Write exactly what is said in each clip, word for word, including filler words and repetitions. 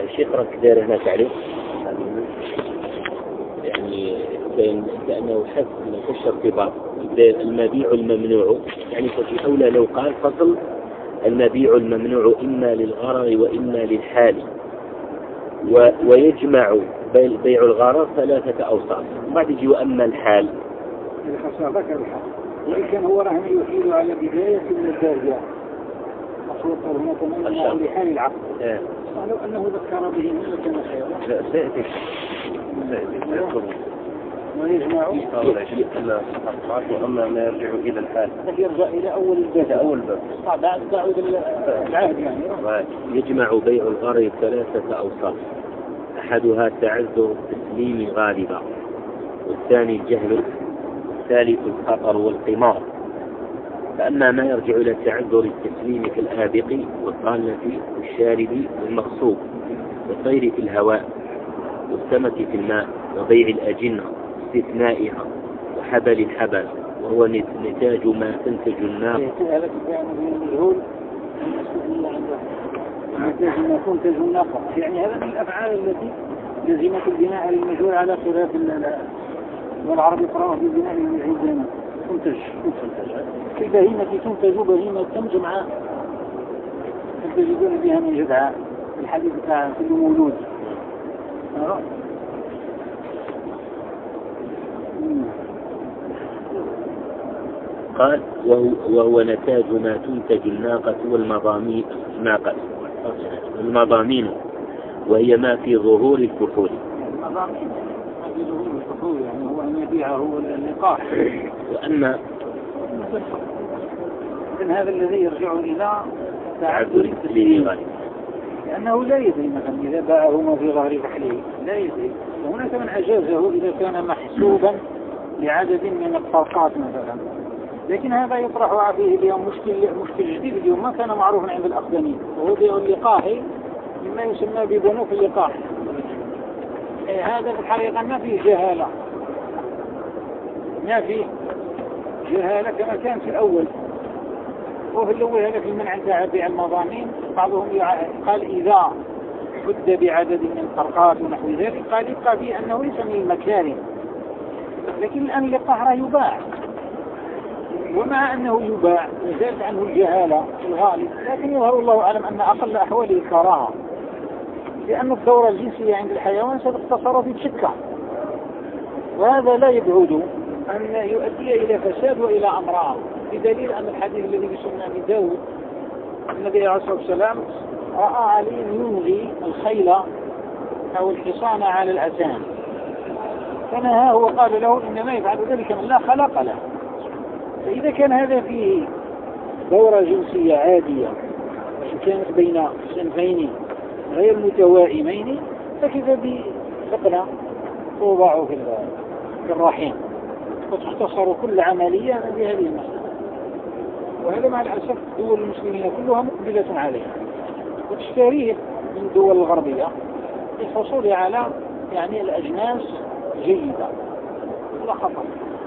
الشيخ رك داير هنا تعليق يعني بين كأنه حث من خش ارتباط المبيع الممنوع، يعني ففي أولى لو قال فصل المبيع الممنوع إما للغرر وإما للحال، و ويجمع بيع الغرر ثلاثة أوصاف. بعد يجي وأما الحال ذكر الحال وإن كان هو راه يحيل على بداية الدرجة مصروف هنا تماما لحال العقد قالوا أنه ذكر به من كان خيرا. لا سيأتي ويجمع وأما ما يرجع إلى الحال يرجع إلى أول الباب أول باب بعد تعود العهد يعني. يجمع بيع الغرر ثلاثة أوصاف، أحدها تعذر التسليم غالبا، والثاني الجهل، الثالث الخطر والقمار. فأما ما يرجع إلى تعذر التسليم كالآبق والضالة والشارب والمغصوب والطير في الهواء والسمك في الماء وبيع الأجنة استثنائها وحبل الحبل وهو نتاج ما تنتج النار. هذا كان مجهول نتاج ما تنتج الناقة، يعني هذا من الأفعال التي لزمت البناء للمجهول على خلاف والعرب يقرأوا في البناء للمجهول تنتج البهيمة تنتج بهيمة جمعاء تجدون بها من جدعاء الحديث بتاع كل مولود. قال وهو, وهو نتاج ما تنتج الناقة والمضامين ناقة المضامين وهي ما في ظهور الكحول. المضامين ما في ظهور الكحول يعني هو أن يبيعه اللقاح. وأما إن هذا الذي يرجع إلى تعذر التسليم لأنه لا يدري مثلا إذا باعه ما في ظهر فحله لا يدري، وهناك من أجازه إذا كان محسوبا لعدد من الطرقات مثلا. لكن هذا يطرح فيه اليوم مشكل مشكل جديد اليوم ما كان معروفا عند الأقدمين، وهو بيع اللقاح مما يسمى ببنوك اللقاح. هذا في الحقيقة ما فيه جهالة، ما فيه جهالة كما كان في الأول. وفي الأول هذا في المنع تاع بيع المضامين بعضهم قال إذا حد بعدد من الطرقات ونحو ذلك قال يبقى فيه أنه ليس من المكارم، لكن الآن اللقاح راه يباع، ومع أنه يباع وزاد عنه الجهالة في الغالب، لكن يظهر الله أعلم أن أقل أحواله الكراهة، لأن الدورة الجنسية عند الحيوان ستختصر في الشكة، وهذا لا يبعد أن يؤدي إلى فساد وإلى أمراض، بدليل أن الحديث الذي يسمى بداود النبي عليه الصلاة والسلام رأى علي ينغي الخيل أو الحصان على الأتان فنهاه وقال له إنما يفعل ذلك من لا خلق له. فإذا كان هذا فيه دورة جنسية عادية كانت بين صنفين غير متوائمين فكيف بفقنا توضع في الرحم وتختصر كل عملية بهذه المسألة. وهذا مع الأسف دول المسلمين كلها مقبلة عليها وتشتريه من الدول الغربية للحصول على يعني الأجناس جيدة لا خطر.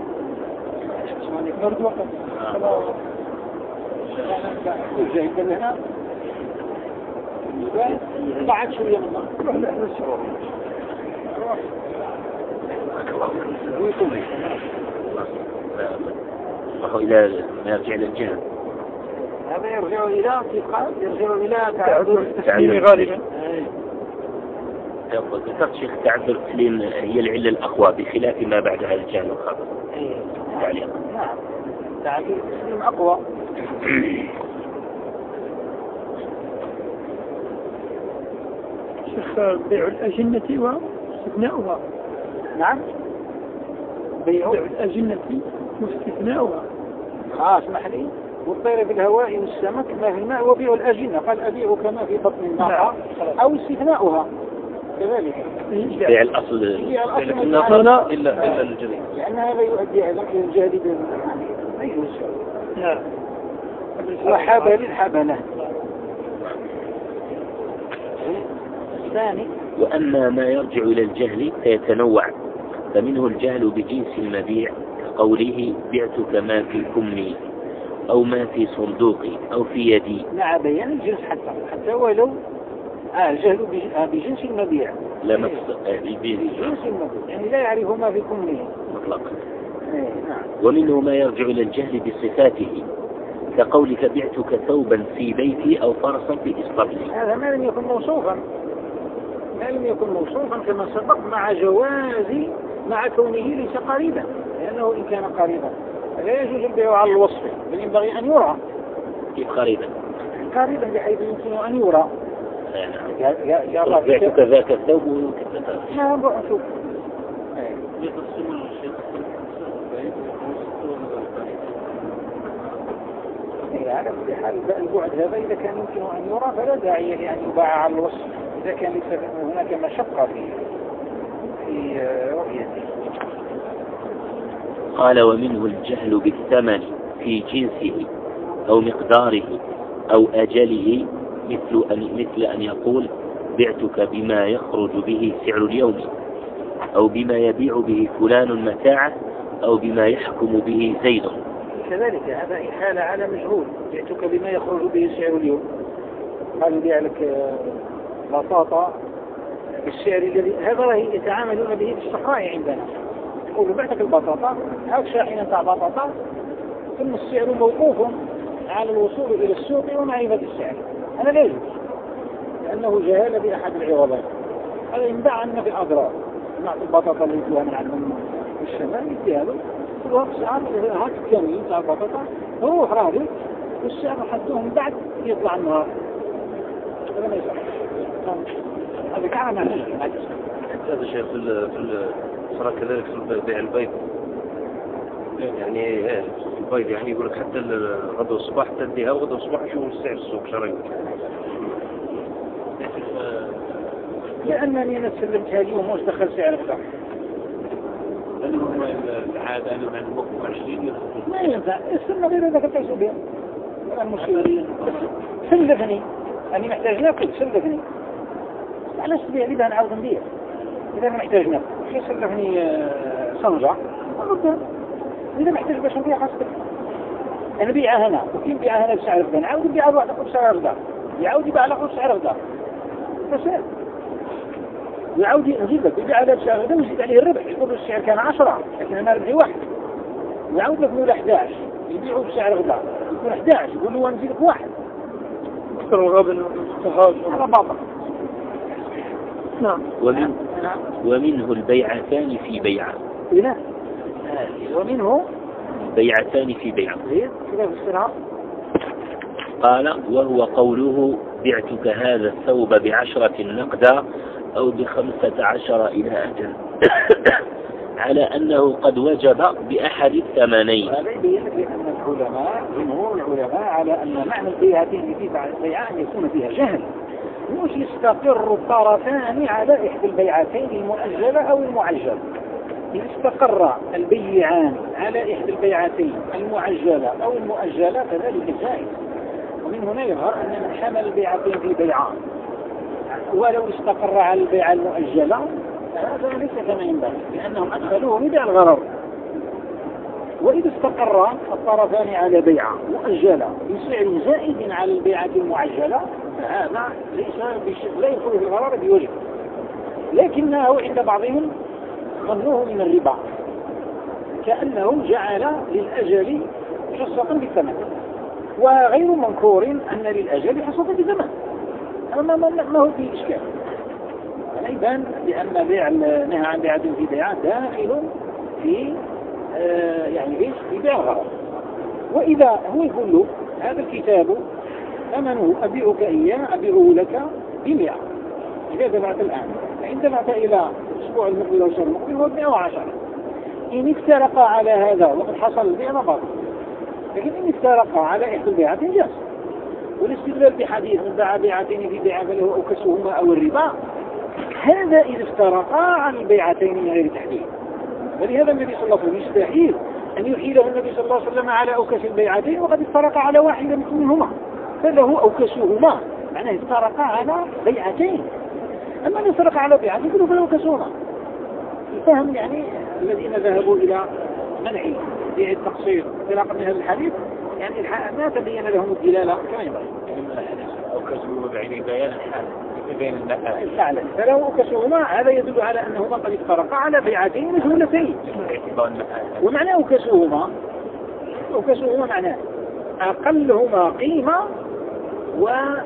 نرد وقت جيدا لنا بعد شوية منا نروح نحن السعور وهو إلى ما يرجع إلى الجهل هذا يرجع إلى يرجع إلى تعذر التسليم غالبا. ذكرت شيخ تعذر التسليم هي العلة الأقوى بخلاف ما بعدها الجهل والخطأ. تعليق نعم تعذر التسليم أقوى. شيخ بيع الأجنة واستثناؤها. نعم بيع الأجنة واستثناؤها. آه اسمح لي. والطير في الهواء والسمك ما في الماء وبيع الأجنة قال أبيع كما في بطن الناقة أو استثناؤها كذلك. بيع الأصل إلا إلا الجريء لأن هذا يؤدي أيضا إلى الجهل ما يجوز. نعم. وحبل الحبلة. الثاني وأما ما يرجع إلى الجهل فيتنوع، فمنه الجهل بجنس المبيع كقوله بعتك ما في كمي أو ما في صندوقي أو في يدي. نعم بيان الجنس حتى حتى ولو آه الجهل بجنس المبيع لا مقصد بجنس المبيع يعني لا يعرف ما في كونه مطلقا. نعم. ومنه ما يرجع إلى الجهل بصفاته كقولك بعتك ثوبا في بيتي أو فرسا في إسطبلي. هذا ما لم يكن موصوفا ما لم يكن موصوفا كما سبق مع جواز مع كونه ليس قريبا، لأنه إن كان قريبا لا يجوز البيع على الوصف بل ينبغي أن يرى. كيف قريبا؟ قريبا بحيث يمكن أن يرى. يا يا يا بعتك ذاك الثوب وكذا. نعم شوف. على كل حال البعد هذا إذا كان يمكن أن يرى فلا داعي لأن يباع على الوصف إذا كان ليس هناك مشقة في في رؤيته. قال ومنه الجهل بالثمن في جنسه أو مقداره أو أجله مثل أن, مثل أن يقول بعتك بما يخرج به سعر اليوم أو بما يبيع به فلان متاعه أو بما يحكم به زيد. كذلك هذا إحالة على مجهول. بعتك بما يخرج به سعر اليوم قال يبيع لك بطاطا بالسعر الذي هذا يتعاملون به بالصحراء عندنا. يقولوا بعتك البطاطا هاك شاحنة تاع بطاطا ثم السعر موقوف على الوصول إلى السوق ومعرفة السعر. هذا لا يجوز لأنه جهالة بأحد العوضات. هذا ينباع عنا بالأضرار. نعطي البطاطا اللي يجوها من عندهم الشمال يتهالوا كل وقت ساعات هاك كامل تاع البطاطا هو راضي والسعر حدوهم بعد يطلع النهار. هذا ما يصح. هذا كان ما هذا شيء في ال في ال صار كذلك في بيع البيض يعني البيض يعني يقول لك حتى غدوة الصباح تديها وغدوة الصباح يشوفوا السعر السوق شرعي. لأنني أنا سلمتها اليوم وش دخل سعر غدا. لأنه العادة أنا مع الموقف عشرين ما ينفع السنة غير إذا كنت أسوء بها. المشكلة سلفني أني محتاج ناكل سلفني. على سبيل لي بها نعوض نبيع إذا أنا محتاج ناكل شو سلفني صنجة أردها إذا محتاج باش نبيع خاصة أنا بيعها هنا وكين بيعها هنا بسعر غدا نعاود نبيعها بواحد بسعر غدا يعاود يبيع على بسعر غدا بس ويعاود يجيب لك يبيع على بسعر غدا ويزيد عليه الربح يقول السعر كان عشرة لكن أنا ربحي واحد ويعاود لك نقول أحد عشر يبيعه بسعر غدا يقول أحد عشر يقول له نزيد لك واحد أكثر الغابة هذا باطل. نعم. ومن ومنه البيعتان في بيعة. لا ومنه بيعتان في بيعة. كذا في السرعة. قال وهو قوله بعتك هذا الثوب بعشرة نقدا أو بخمسة عشر إلى أجل على أنه قد وجب بأحد الثمنين. هذا يبين لك أن العلماء جمهور العلماء على أن معنى البيعتين في بيعة أن يكون فيها جهل مش يستقر الطرفان على إحدى البيعتين المؤجلة أو المعجلة. إذا استقر البيعان على إحدى البيعتين المعجلة أو المؤجلة فذلك جائز. ومن هنا يظهر أن من حمل البيعتين في بيعان ولو استقر على البيعة المؤجلة هذا ليس كما ينبغي لأنهم أدخلوه ببيع الغرر. وإذا استقر الطرفان على بيعة مؤجلة بسعر زائد على البيعة المعجلة فهذا ليس لا يدخل في الغرر بوجه لكنه عند بعضهم ظنوه من الربا كأنه جعل للأجل حصة بالثمن وغير منكور أن للأجل حصة بالثمن ما ما هو في إشكال. يبان بأن بيع نهى عن بيعة في بيعة داخل في آه يعني ايش في بيع الغرض. وإذا هو يقول له هذا الكتاب ثمنه أبيعك إياه أبيعه لك بمئة إذا دفعت الآن فإن دفعت إلى الأسبوع المقبل والشهر المقبل هو مئة وعشرة. إن افترق على هذا وقد حصل البيع باطل لكن إن افترق على إحدى البيعتين جاز. والاستدلال بحديث من باع بيعتين في بيعة فله أوكسهما أو الربا هذا إذا افترقا عن البيعتين من غير تحديد. ولهذا النبي صلى الله عليه وسلم يستحيل أن يحيله النبي صلى الله عليه وسلم على أوكس البيعتين وقد افترق على واحدة منهما فله أوكسهما معناه افترقا على بيعتين. أما أن افترق على بيعتين فله فله أوكسهما. الفهم يعني الذين ذهبوا إلى منع بيع التقصير انطلاقا من هذا الحديث يعني ما تبين لهم الدلالة كما ينبغي. أوكسهما بعيني بيان الحال بين الأعلى فلو أكسهما هذا يدل على أنهما قد افترقا على بيعتين مجهولتين. ومعنى أكسهما أكسهما معناه أقلهما قيمة و...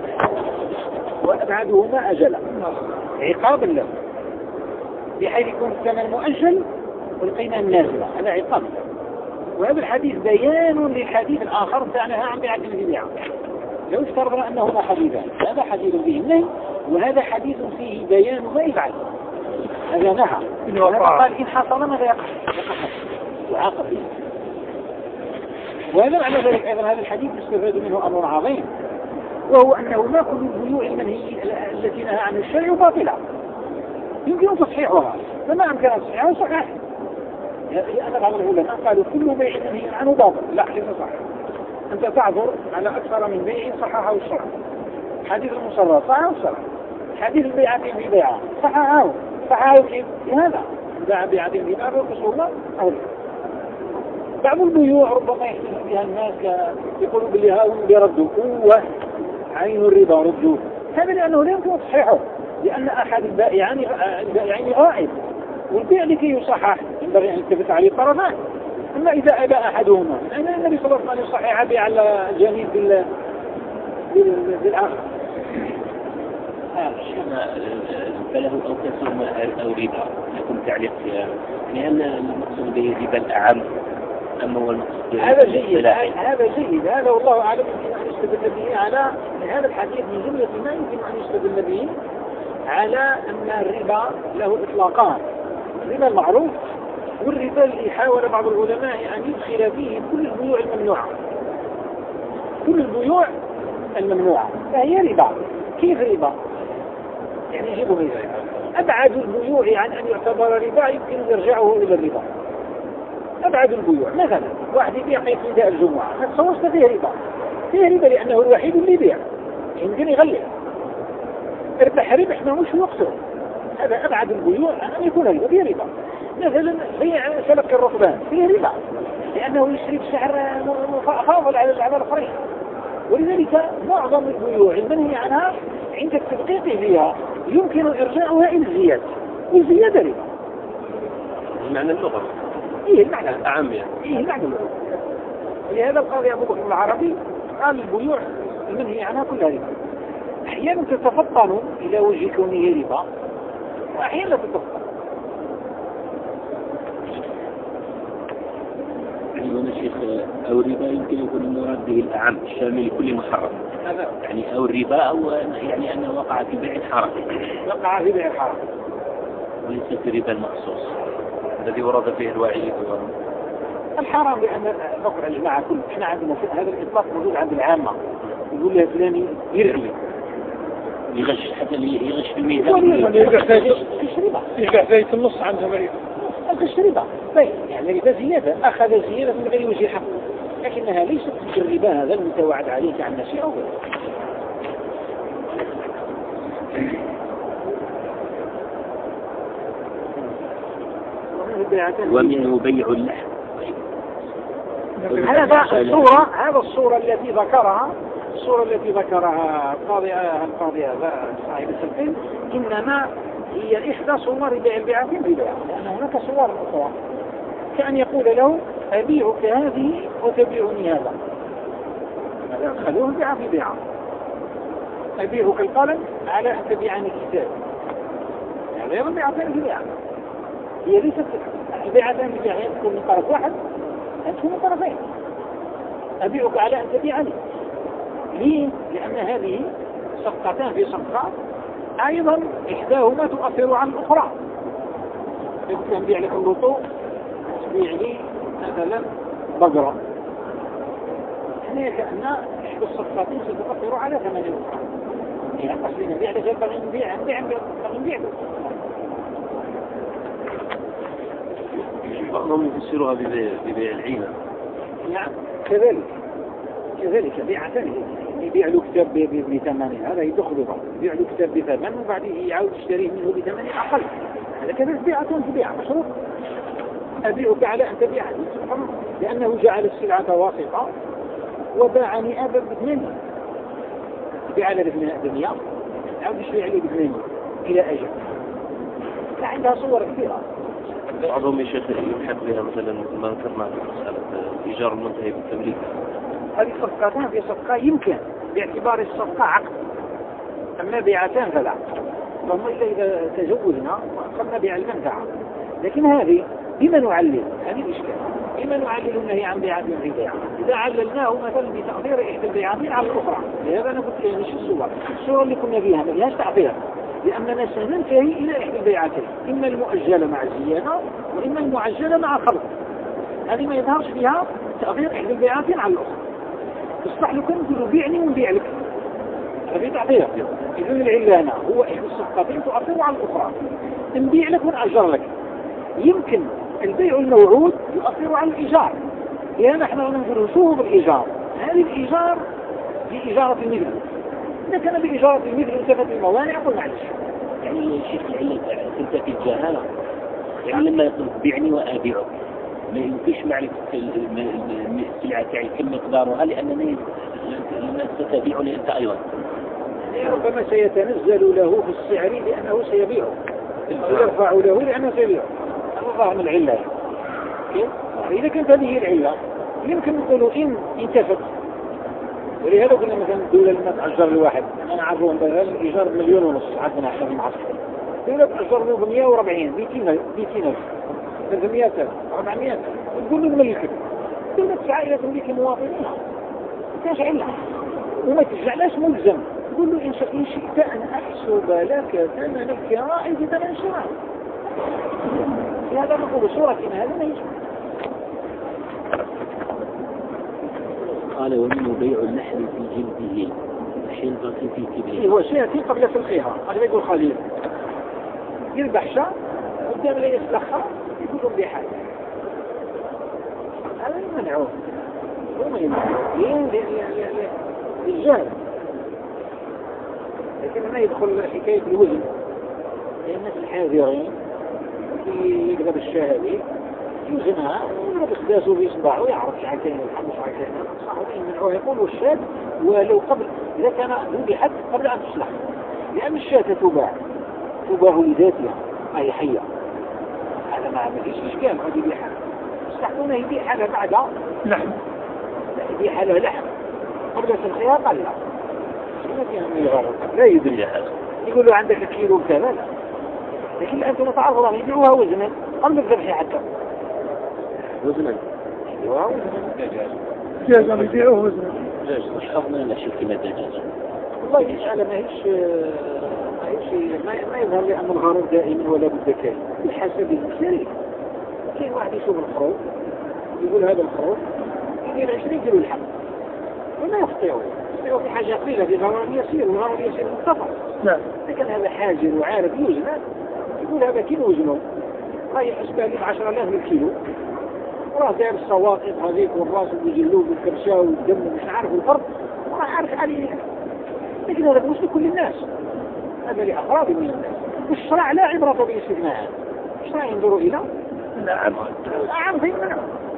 وأبعدهما أجلا عقابا له بحيث يكون الثمن مؤجل والقيمة نازلة هذا عقاب. وهذا الحديث بيان للحديث الآخر تعنيها عن بيعة البيعة. لو افترضنا أنهما حديثان هذا حديث فيه النهي وهذا حديث فيه بيان ما يفعل هذا نهى وهذا قال إن حصل ماذا يقع يعاقب فيه. وهذا معنى ذلك أيضا هذا الحديث يستفاد منه أمر عظيم وهو أنه ما كل البيوع المنهي التي نهى عنه الشرع باطلة يمكن تصحيحها فما أمكن تصحيحها صحيح. لأن بعض العلماء قالوا كل بيع منهي عنه باطل لا ليس صحيح. أنت تعذر على أكثر من بيع صححه الشرع. حديث المصرف صححه الشرع. حديث البيعتين في بيعة صححه صححه كيف بهذا باع بيعتين في بيعة وكسرنا أو لا. بعض البيوع ربما يحتاج بها الناس يقولوا باللي هاون بيردوا قوة عين الربا ردوه هذا لأنه لا يمكن تصحيحه لأن أحد البائعين البائعين غائب والبيع لكي يصحح ينبغي أن يتفق عليه الطرفان. أما إذا أبى أحدهما أن النبي صلى الله عليه وسلم يصحح بيع الجنين بال بالآخر فله أو كسرهما أو ربا لكم تعليق فيها لأن المقصود به ربا الأعم أما هو المقصود هذا جيد هذا جيد هذا والله أعلم يمكن أن يستدل به على هذا الحديث من جملة ما يمكن أن يستدل به على أن الربا له إطلاقان الربا المعروف والربا اللي حاول بعض العلماء أن يدخل فيه كل البيوع الممنوعة كل البيوع الممنوعة فهي ربا. كيف ربا؟ يعني يجيبه مثال أبعد البيوع عن أن يعتبر ربا يمكن يرجعه إلى الربا. أبعد البيوع مثلا واحد يبيع في نداء الجمعة ما تصورش فيه ربا فيه ربا لأنه الوحيد اللي يبيع يمكن يغلق ربح ربح ما مش وقته هذا أبعد البيوع عن أن يكون ربا فيه ربا. مثلا بيع سلك الركبان فيه ربا لأنه يشتري بسعر فاضل على الأعمال الأخرين. ولذلك معظم البيوع المنهي عنها عند التدقيق فيها يمكن إرجاعها إلى الزيادة والزيادة ربا. معنى اللغة إيه المعنى أعم يعني إيه المعنى اللغة. ولهذا القاضي أبو بكر العربي قال البيوع المنهي عنها كلها ربا. أحيانا تتفطن إلى وجه كونه ربا وأحيانا تتفطن. أيوة شيخ أو الربا يمكن يكون المراد به الأعم الشامل لكل محرم يعني أو الربا أو يعني أنه وقع في بيع حرام وقع في بيع حرام وليس في ربا المخصوص الذي ورد فيه الوعيد الحرام لأن نقرأ الجماعة كل إحنا عندنا هذا الإطلاق موجود عند العامة يقول له فلان يرغي يغش حتى يغش في الميزان يرجع فايت النص عنها مريض الربا طيب يعني الربا زيادة أخذ زيادة من غير وجه حق لكنها ليست الربا هذا المتوعد عليك عن نفسه أو غيره. ومنه بيع اللحم. هذا الصورة هذا الصورة التي ذكرها الصورة التي ذكرها القاضي القاضي صاحب السلفين إنما هي إحدى صور بيع البيعتين ببيع لأن هناك صور أخرى كأن يقول له أبيعك هذه وتبيعني هذا هذا خلوه بيع في بيع. أبيعك القلم على أن تبيعني الكتاب هذا يظن بيعتين ببيع. هي ليست البيعتين ببيع تكون من طرف واحد تكون من طرفين. أبيعك على أن تبيعني ليه؟ لأن هذه صفقتان في صفقة أيضا إحداهما تؤثر على الأخرى. يمكن أن بيع لك اللطو تبيع لي مثلا بقرة هنا كأن إحدى الصفقتين ستؤثر على ثمن الأخرى. يعني قصدنا بيع لك يبقى نبيع نبيع نبيع بعضهم يفسرها ببيع العينة. نعم كذلك كذلك بيع ثاني يبيع له كتاب بثمن هذا يدخل بعض يبيع له كتاب بثمن وبعدين يعاود يشتريه منه بثمن أقل هذا كذلك بيعة تبيع مشروط. أبيعك على أن تبيعني لأنه جعل السلعة واسطة وباعني أبا بثمانية بيع على بثمانية عاود يشري عليه بثمانين إلى أجل. عندها صور كثيرة. بعضهم يا شيخ يبحث بها مثلا ما ذكرنا مسألة إيجار المنتهي بالتمليك. هذه صفقتان في صفقة يمكن باعتبار الصفقة عقد، أما بيعتان فلا. فهم إلا إذا تزوجنا قد نبيع المنفعة، لكن هذه بما نعلل هذه الإشكال، بما نعلل النهي عن بيعة في بيعة. إذا عللناه مثلا بتأثير إحدى البيعتين على الأخرى، لهذا أنا قلت يعني شو الصورة؟ الصورة اللي كنا فيها ما فيهاش تعطير، لأننا سننتهي إلى إحدى البيعتين، إما المؤجلة مع الزيادة وإما المعجلة مع الخلط. هذه ما يظهرش فيها تأثير إحدى البيعتين على الأخرى. تصلح لكم تقولوا بيعني ونبيع لك، هذه تعطير. إذن العلة هنا هو إحدى الصفقتين تؤثر على الأخرى، نبيع لك ونأجر لك. يمكن البيع الموعود يؤثر على الإيجار، لأن احنا نقول شو بالإيجار؟ هذه الإيجار في إجارة المثل. إذا كان بإجارة المثل انتفت الموانع قل معلش. يعني شيخ العلة كنت في الجهالة، يعني لما يقول بيعني وأبيعك ما يمكنش معرفة السلعة تاعي كم مقدارها، لأنني الناس ستبيعني أنت أيضا. ربما سيتنزل له في السعر لأنه سيبيعه، يرفع له لأنه سيبيعه. هذا ظاهر من العلة. إذا كانت هذه العلة يمكن نقول إن انتفت، ولهذا قلنا مثلا الدولة لما تأجر لواحد، أنا عارفهم بغل الإيجار مليون ونص عندنا احنا في المعسكر، الدولة تأجر له بمئة وأربعين مئتين ألف ثلاثمئة ألف أربعمئة ألف، تقول له الملك الدولة تسعى إلى تمليك المواطنين، كاش علة وما تجعلهاش ملزم. تقول له إن شئت أن أحسب لك ثمن الكراء في ثمن الشراء. في هذا نقول صورة إن هذا ما يجب. قال ومنه بيع اللحم في جلده حنطة في كبره. هو سيأتي قبل تلقيها. هذا يقول خليل يربح شاء قدام لا يسلخها يقولون بحاجة، هذا يمنعوه هم يمنعوه للجهل. لكن ما يدخل حكاية الوزن، لأن الناس الحاذرين يقدر الشاهدين يوزنها ويضرب إخداسه في إصبعه ويعرف شعكين والحمد شعكين صحيح يمنعوه. يقول الشاة ولو قبل إذا كان ذبحت قبل أن تسلخ، لأن الشاة تباع تباع لذاتها ما هي حية، هذا ما فيش إشكال. هذه يبيعها يستحقونه يبيعها لها بعدها لحم، لا يبيعها لها لحم قبل تلقيها قال لا ما فيها من الغرض لا يدري هذا. يقول له عندك كيلو كذا لا، لكن أنت نتعرض الله يبيعوها وزنا قبل الذبح حتى وزنا يبيعوها وزنا دجاجة يبيعوه وزنا مش أفضل لا شيء كما الدجاجة. والله يسأل ما هيش ما هيش ما يظهر لي أن الغرض دائما ولا بد كاين بحسب الشريك. كاين واحد يشوف الخروف يقول هذا الخروف يدير عشرين كيلو لحم وما يخطئه يخطئه في حاجة قليلة في غرض يسير والغرض يسير مختصر. نعم. لكن هذا حاجر وعارف يوزن يقول هذا كيلو وزنه راح يحسبها لي بعشرة آلاف بالكيلو، وراه داير السواقط هذيك والراس والجلوب والكرشاء والدم مش عارف الفرق وراح عارف عليه. لكن هذا مش لكل الناس، هذا لأفراد من الناس. والشرع لا عبرة بالاستثناء، الشرع ينظر إلى نعم نعم في منع.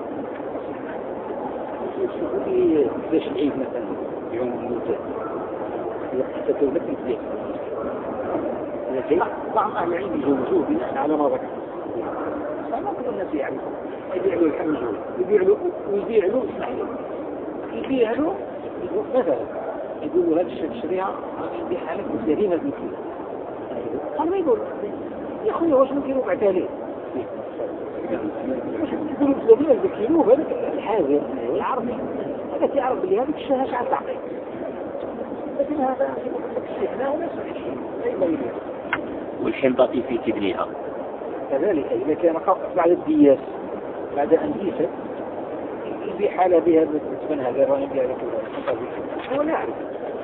يقولي ليش العيد مثلا يوم الموتى يحتفل لك بالزيت، لكن بعض أهل العلم يجوزوه بناء على ما ذكر. ما كل الناس يعرفون يبيع له الحمل يبيع له ويبيع له اسمح له يبيع له مثلا يقول له هذا الشيء تشريها يبيع لك بسريمة بالكيلو. قال ما يقول يا أخوي واش ممكن ربع تالي يقول بسريمة بالكيلو هذا الحاذر يعرف هذا يعرف اللي هذا الشيء شعر تعطيه. لكن هذا استثناء ولا صحيح. والحنطة في كبرها كذلك إذا كان بعد الدياس بعد أن ديست في حالة بها الثمن هذا رأي بها هو لا يعرف.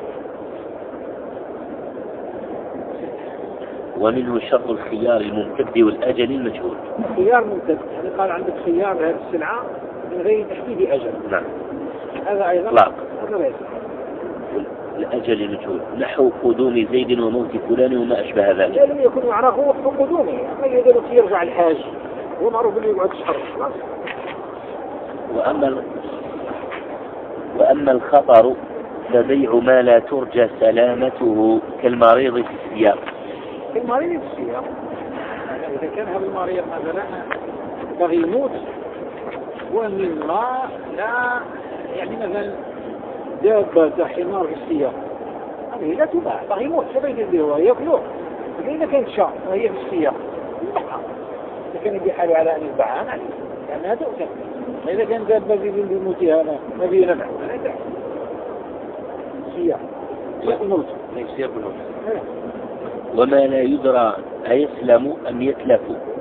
ومنه شرط الخيار الممتد والأجل المجهول. خيار ممتد يعني قال عندك خيار هذه السلعة من غير تحديد أجل. نعم. هذا أيضا لا. هذا ليس الأجل المجهول نحو قدوم زيد وموت فلان وما أشبه ذلك. لم يكن يعرف وقت قدومه، أما إذا يرجع الحاج هو معروف اللي يقعد شهر خلاص. وأما ال... وأما الخطر فبيع ما لا ترجى سلامته كالمريض في الثياب. كالمريض في الثياب إذا كان هذا المريض مثلا بغي يموت ومن ما لا يعني مثلا دابة حمار في الثياب هذه لا تباع بغي يموت شو بيدير به هو ياكلوه إذا كانت شاء وهي في الثياب يبيعها إذا كان يبيعها على أن يبيعها يعني لأنها تؤكل. إذا كان دابة بموتها ما بيه نفع لا يبيع الثياب يموت يصير بالموت. وما لا يدرى أيسلم أم يتلف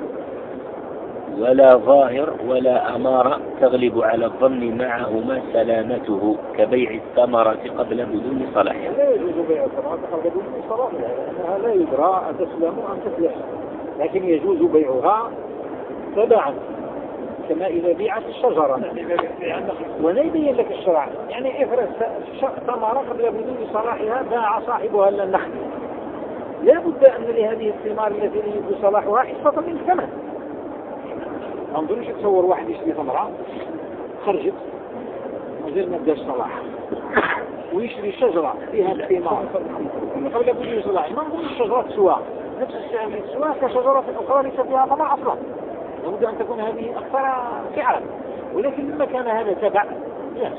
ولا ظاهر ولا أمارة تغلب على الظن معهما سلامته كبيع الثمرة قبل بدون صلاحها. لا يجوز بيع الثمرة قبل بدون صلاحها لأنها لا يدرى أن تسلم أم تتلف لكن يجوز بيعها تبعا كما إذا بيعت الشجرة ولا يبين لك الشرع يعني افرض ثمرة قبل بدون صلاحها باع صاحبها النخل لا بد أن لهذه الثمار التي يجب صلاحها حصة من الثمن. ما نظنش تصور واحد يشتري ثمرة خرجت مازال ما بداش صلاح ويشتري شجرة فيها الثمار قبل بدون صلاح ما نظن الشجرة تسوى نفس الشيء تسوى كشجرة أخرى ليس فيها ثمر أصلا لابد أن تكون هذه أكثر سعرا ولكن لما كان هذا تبع يس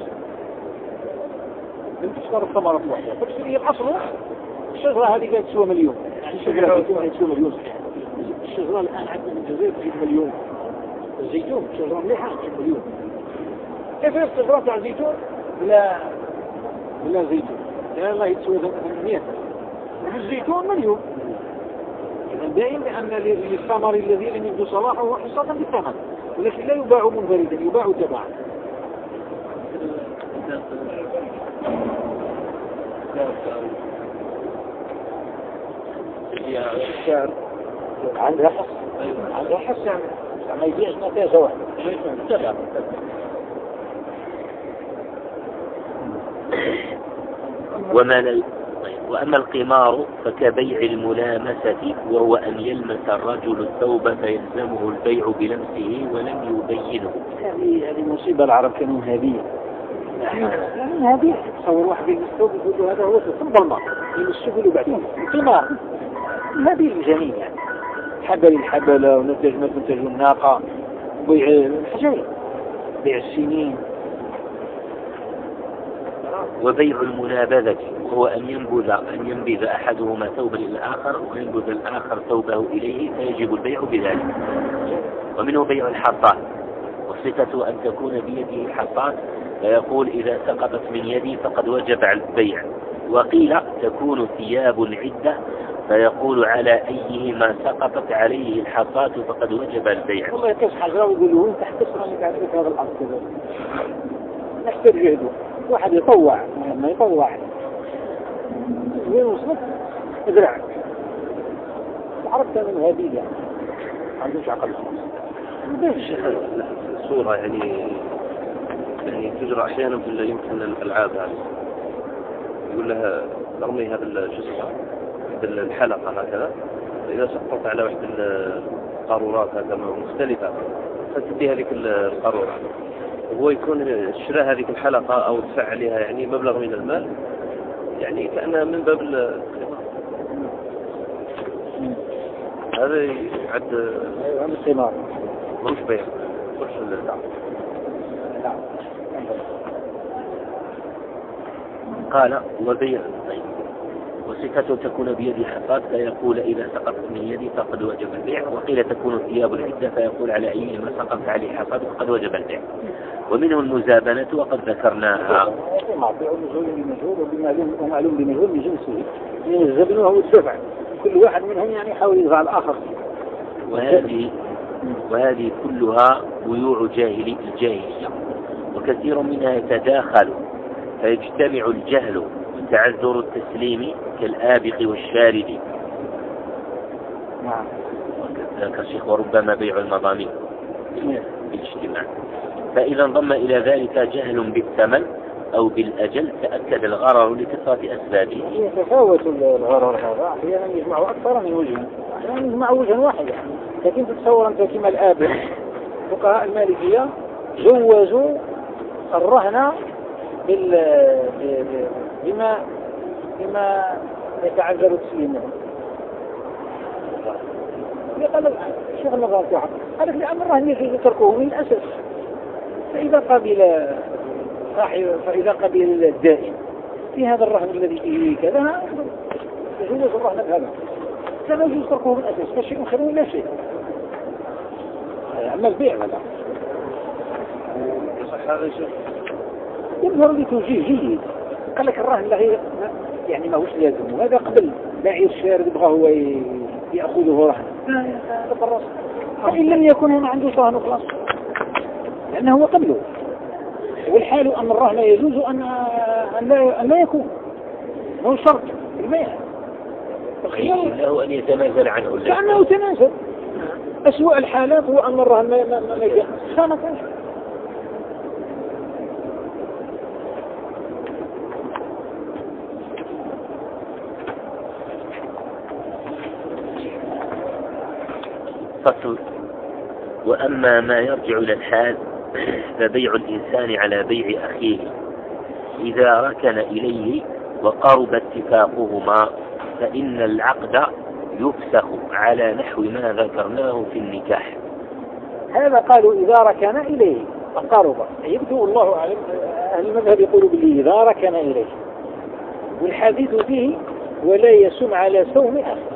لم تشتري الثمرة واحدة فتشتري الأصل الشجرة هذه قاعدة تسوى مليون يعني الشجرة هذه تسوى مليون الشجرة الآن عندنا من الجزائر تجيب مليون الزيتون شجرة مليحة تجيب مليون كيف الشجرة تاع الزيتون بلا بلا زيتون لا الله يتسوى ثمانمئة والزيتون مليون إذا باين بأن للثمر الذي لم يبدو صلاحه حصة بالثمن ولكن لا يباع منفردا يباع تبعا. الشعر عندها حص عندها حص يعني ما يبيعش نتاجة واحدة. وما ل... وأما القمار فكبيع الملامسة وهو أن يلمس الرجل الثوب فيلزمه البيع بلمسه ولم يبينه. هذه هذه مصيبة العرب كانوا هذه يعني هذه تصور واحد يلمس الثوب يقول هذا هو ثم ظلمة يلمسه بعدين القمار هذه الجميع يعني حبل الحبلة ونتج ما تنتج الناقة بيع الحجر بيع السنين. وبيع المنابذة وهو أن ينبذ أن ينبذ أحدهما ثوبا إلى الآخر وينبذ الآخر ثوبه إليه فيجب البيع بذلك. ومنه بيع الحصاد والصفة أن تكون بيده الحصاد فيقول إذا سقطت من يدي فقد وجب البيع. وقيل تكون ثياب عدة فيقول على أيهما سقطت عليه الحصاد فقد وجب البيع. والله كيف حجرة ويقولوا انت حتسرى لك على هذا الأمر كذا نحتاج جهده واحد يطوع ما يطوع وين وصلت ادرعك عرفت من هذه يعني عندوش عقل الصورة يعني يعني تجرى أحيانا في يمكن الألعاب هذه يقول لها ارمي هذا الجزء الحلقة هكذا إذا سقطت على واحد القارورات هكذا مختلفة فتدي هذيك القارورة وهو يكون شرى هذيك الحلقة أو دفع عليها يعني مبلغ من المال يعني كأنها من باب هذا يعد الثمار مش بيع مش قال وبيع وصفته تكون بيد الحصاد فيقول إذا سقطت من يدي فقد وجب البيع. وقيل تكون ثياب العدة فيقول على أيهما سقطت عليه الحصاد فقد وجب البيع. ومنه المزابنة وقد ذكرناها. بيع مجهول بمجهول ومعلوم بمجهول بجنسه الزبن وهو الدفع كل واحد منهم يعني يحاول يدفع الآخر. وهذه وهذه كلها بيوع جاهلي الجاهلية وكثير منها يتداخل فيجتمع الجهل وتعذر التسليم كالآبق والشارد. نعم. ذاك الشيخ وربما بيع المضامين بالاجتماع. فإذا انضم إلى ذلك جهل بالثمن أو بالأجل تأكد الغرر لكثرة أسبابه. يتفاوت الغرر هذا أحيانا يجمع أكثر من وجه أحيانا يجمع وجها واحدا لكن تتصور أنت كما الآبق فقهاء المالكية جوزوا الرهن لما لما يتعذر تسليمه. قال الشيخ المغاربي قال لك لأن الرهن يجوز تركه من الأساس، فإذا قبل صاحب فإذا قبل الدائن في هذا الرهن الذي فيه كذا يجوز الرهن بهذا، كما يجوز تركه من الأساس، فالشيء خير لا شيء. أما البيع ولا يصح هذا الشيء؟ يظهر لي توجيه جيد. قال لك الرهن لا يعني ما هوش لازم، وهذا قبل باعي الشارد يبغى هو يأخذه رهن هذا بالرأس، فإن لم يكن هنا عنده رهن خلاص لأنه هو قبله. والحال أن الرهن يجوز أن أن لا, أن لا يكون، هو شرط البيع. الخيار له أن يتنازل عنه كأنه يتنازل. أسوأ الحالات هو أن الرهن ما ما ما يجوز سامة. فصل. وأما ما يرجع إلى الحال فبيع الإنسان على بيع أخيه إذا ركن إليه وقرب اتفاقهما فإن العقد يفسخ على نحو ما ذكرناه في النكاح. هذا قالوا إذا ركن إليه وقرب، يبدو الله أعلم أهل المذهب يقولوا به إذا ركن إليه، والحديث فيه ولا يسم على سوم أخيه.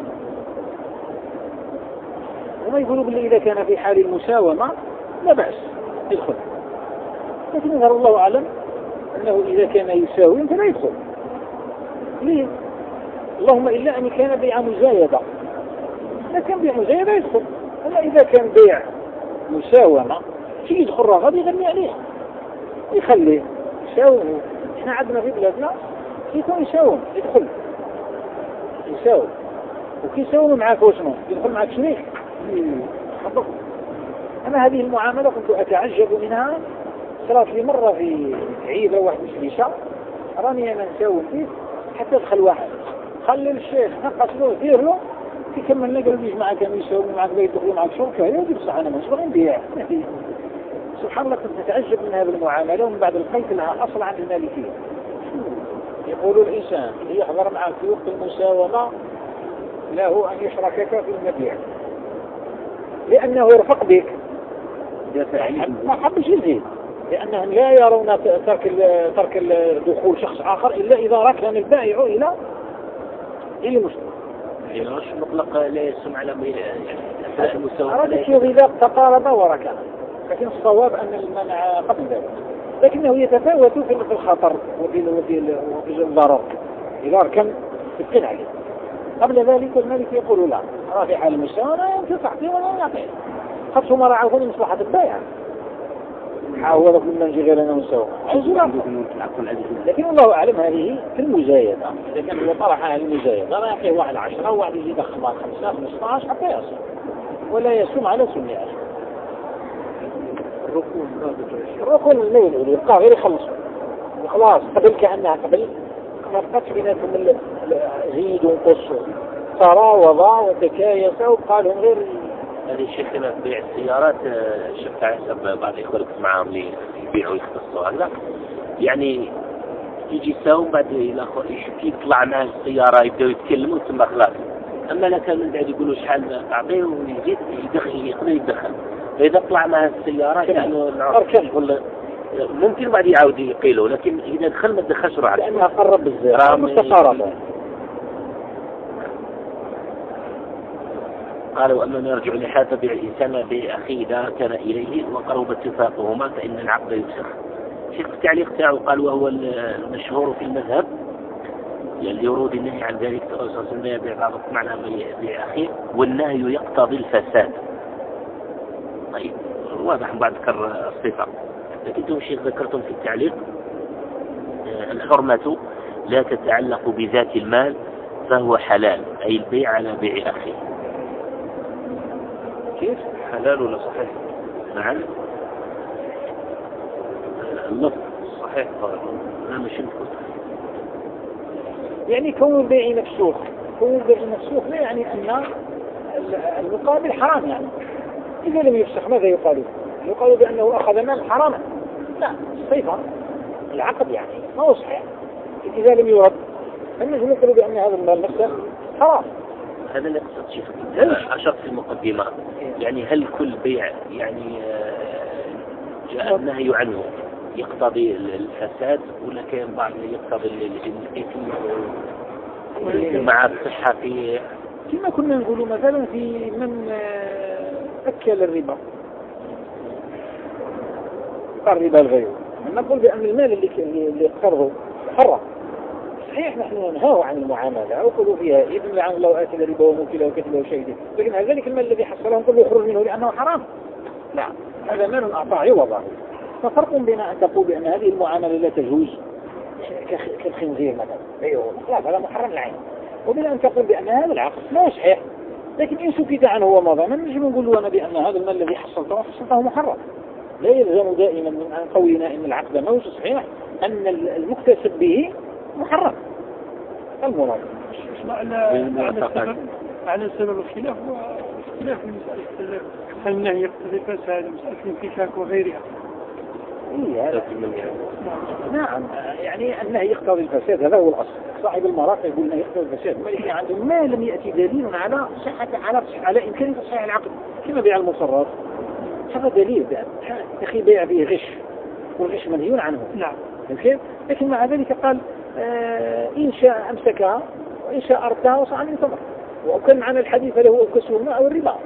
وما يقولوا بالله إذا كان في حال المساومة لا بأس يدخل، لكن يظهر الله أعلم أنه إذا كان يساوي فلا يدخل. ليه؟ اللهم إلا أن كان بيع مزايدة، إذا كان بيع مزايدة يدخل. أما إذا كان بيع مساومة شيء يدخل راغب يغني عليه يخليه يساوم. إحنا عندنا في بلادنا يكون يساوم يدخل يساوم، وكي يساوم معك وشنو يدخل معك شريك. أنا هذه المعاملة كنت أتعجب منها. صارت لي مرة في عيدة واحد سبيشة راني أنا نساوم فيه حتى دخل واحد خلي الشيخ نقص له دير له يكمل نقل بيج معك كم يساوم معك بيدخلوا معك شركة يجي بصح أنا مش بغين بيع. سبحان الله كنت أتعجب من هذه المعاملة. ومن بعد لقيت لها أصل عند المالكية. يقولوا الإنسان اللي يحضر معك في وقت المساومة له أن يشركك في المبيع لأنه يرفق بك ما حبش يزيد، لأنهم لا يرون ترك ترك دخول شخص آخر إلا إذا ركن البائع إلى إلى المشتري. يعني مش مطلق لا يسمع على يعني المساومة. أردت إذا تقارب وركن، لكن الصواب أن المنع قبل ذلك، لكنه يتفاوت في الخطر وفي وفي الضرر. إذا ركن يتقن عليه قبل ذلك الملك يقول لا رافع حال المساومة يمكن تعطيه ولا يعطيه، خاصهم راعون مصلحة البائع. حاولوا كل من غير أنه مساومة لكن الله أعلم هذه في المزايدة. إذا كان هو طرحها المزايدة لا يعطيه واحد عشرة وواحد يزيد خمسة خمسة خمسة حتى يصل ولا يسوم على سمية. الركن الليل اللي يبقى غير يخلص خلاص قبل كأنها قبل ما بقتش بيناتهم زيد وقص ترى وضع وتكايس وقالهم غير. هذه شكلنا بيع السيارات شفت حسب بعض إخوانك معهم اللي يبيعوا يختصوا هذا يعني يجي يساوم بعد الأخوة يطلع مع السيارة يبدأوا يتكلموا ثم خلاص. أما لك من بعد يقولوا شحال تعطيه ويزيد يدخل يقدر يدخل، فإذا طلع مع السيارة يعني العرف ممكن بعد يعاود يقيله، لكن إذا دخل ما تدخلش روح لأنها قرب بالزيارة مستقاربة. قالوا أما نرجع لحال بيع الإنسان بأخيه إذا كان إليه وقرب اتفاقهما فإن العقد يفسخ. شيخ التعليق تاعه قال وهو المشهور في المذهب يعني يورود النهي عن ذلك تأسس البيع بعض معنى بيع أخيه والنهي يقتضي الفساد. طيب واضح بعد ذكر الصفة، لكنتم شيخ ذكرتم في التعليق الحرمة لا تتعلق بذات المال فهو حلال، أي البيع على بيع أخيه. كيف حلال ولا صحيح؟ نعم اللفظ صحيح طبعا. أنا مش نقول يعني كون البيع مفسوخ، كون البيع مفسوخ لا يعني أن المقابل حرام. يعني إذا لم يفسخ ماذا يقال؟ يقال بأنه أخذ مال حراما. لا الصفة العقد يعني ما هو صحيح. لكن إذا لم يرد فنحن نقول بأن هذا المال نفسه حرام. هذا اللي أقصد شيخ. أشرت في المقدمة يعني هل كل بيع يعني جاء النهي عنه يقتضي الفساد ولا كان بعض يقتضي الإثم مع الصحة في كما كنا نقول مثلا في من أكل الربا الربا الغير نقول بأن المال اللي اللي اقترضه حرام. صحيح نحن ننهاه عن المعاملة وقلوا فيها إذن لعن الله آكل الربا وموكله وكتله وشيده، لكن هل ذلك المال الذي حصله نقول له يخرج منه لأنه حرام؟ لا، هذا مال أعطاه عوضا. ففرق بين أن تقول بأن هذه المعاملة لا تجوز كالخنزير مثلا أيوه لا هذا محرم العين، وبين أن تقول بأن هذا العقد لا صحيح، لكن إن سكت عنه ومضى ما نجي نقول له أنا بأن هذا المال الذي حصلته حصلته محرم. لا يلزم دائما من أن قولنا إن العقد ما هو صحيح أن المكتسب به محرم. المراد على على سبب الخلاف واختلاف مسألة هل النهي يقتضي الفساد مسألة الانفكاك وغيرها. إيه هذا نعم يعني النهي يقتضي الفساد هذا هو الأصل. صاحب المراقب يقول النهي يقتضي الفساد ولكن عندهم ما لم يأتي دليل على صحة على على إمكانية تصحيح العقد كما بيع المصرات. هذا دليل بأن أخي بيع فيه غش والغش منهي عنه. نعم. لكن مع ذلك قال آه إن شاء أمسكها وإن شاء أردها وصع عن انتظر وكان معنا الحديث له أو كسر الماء أو الربا.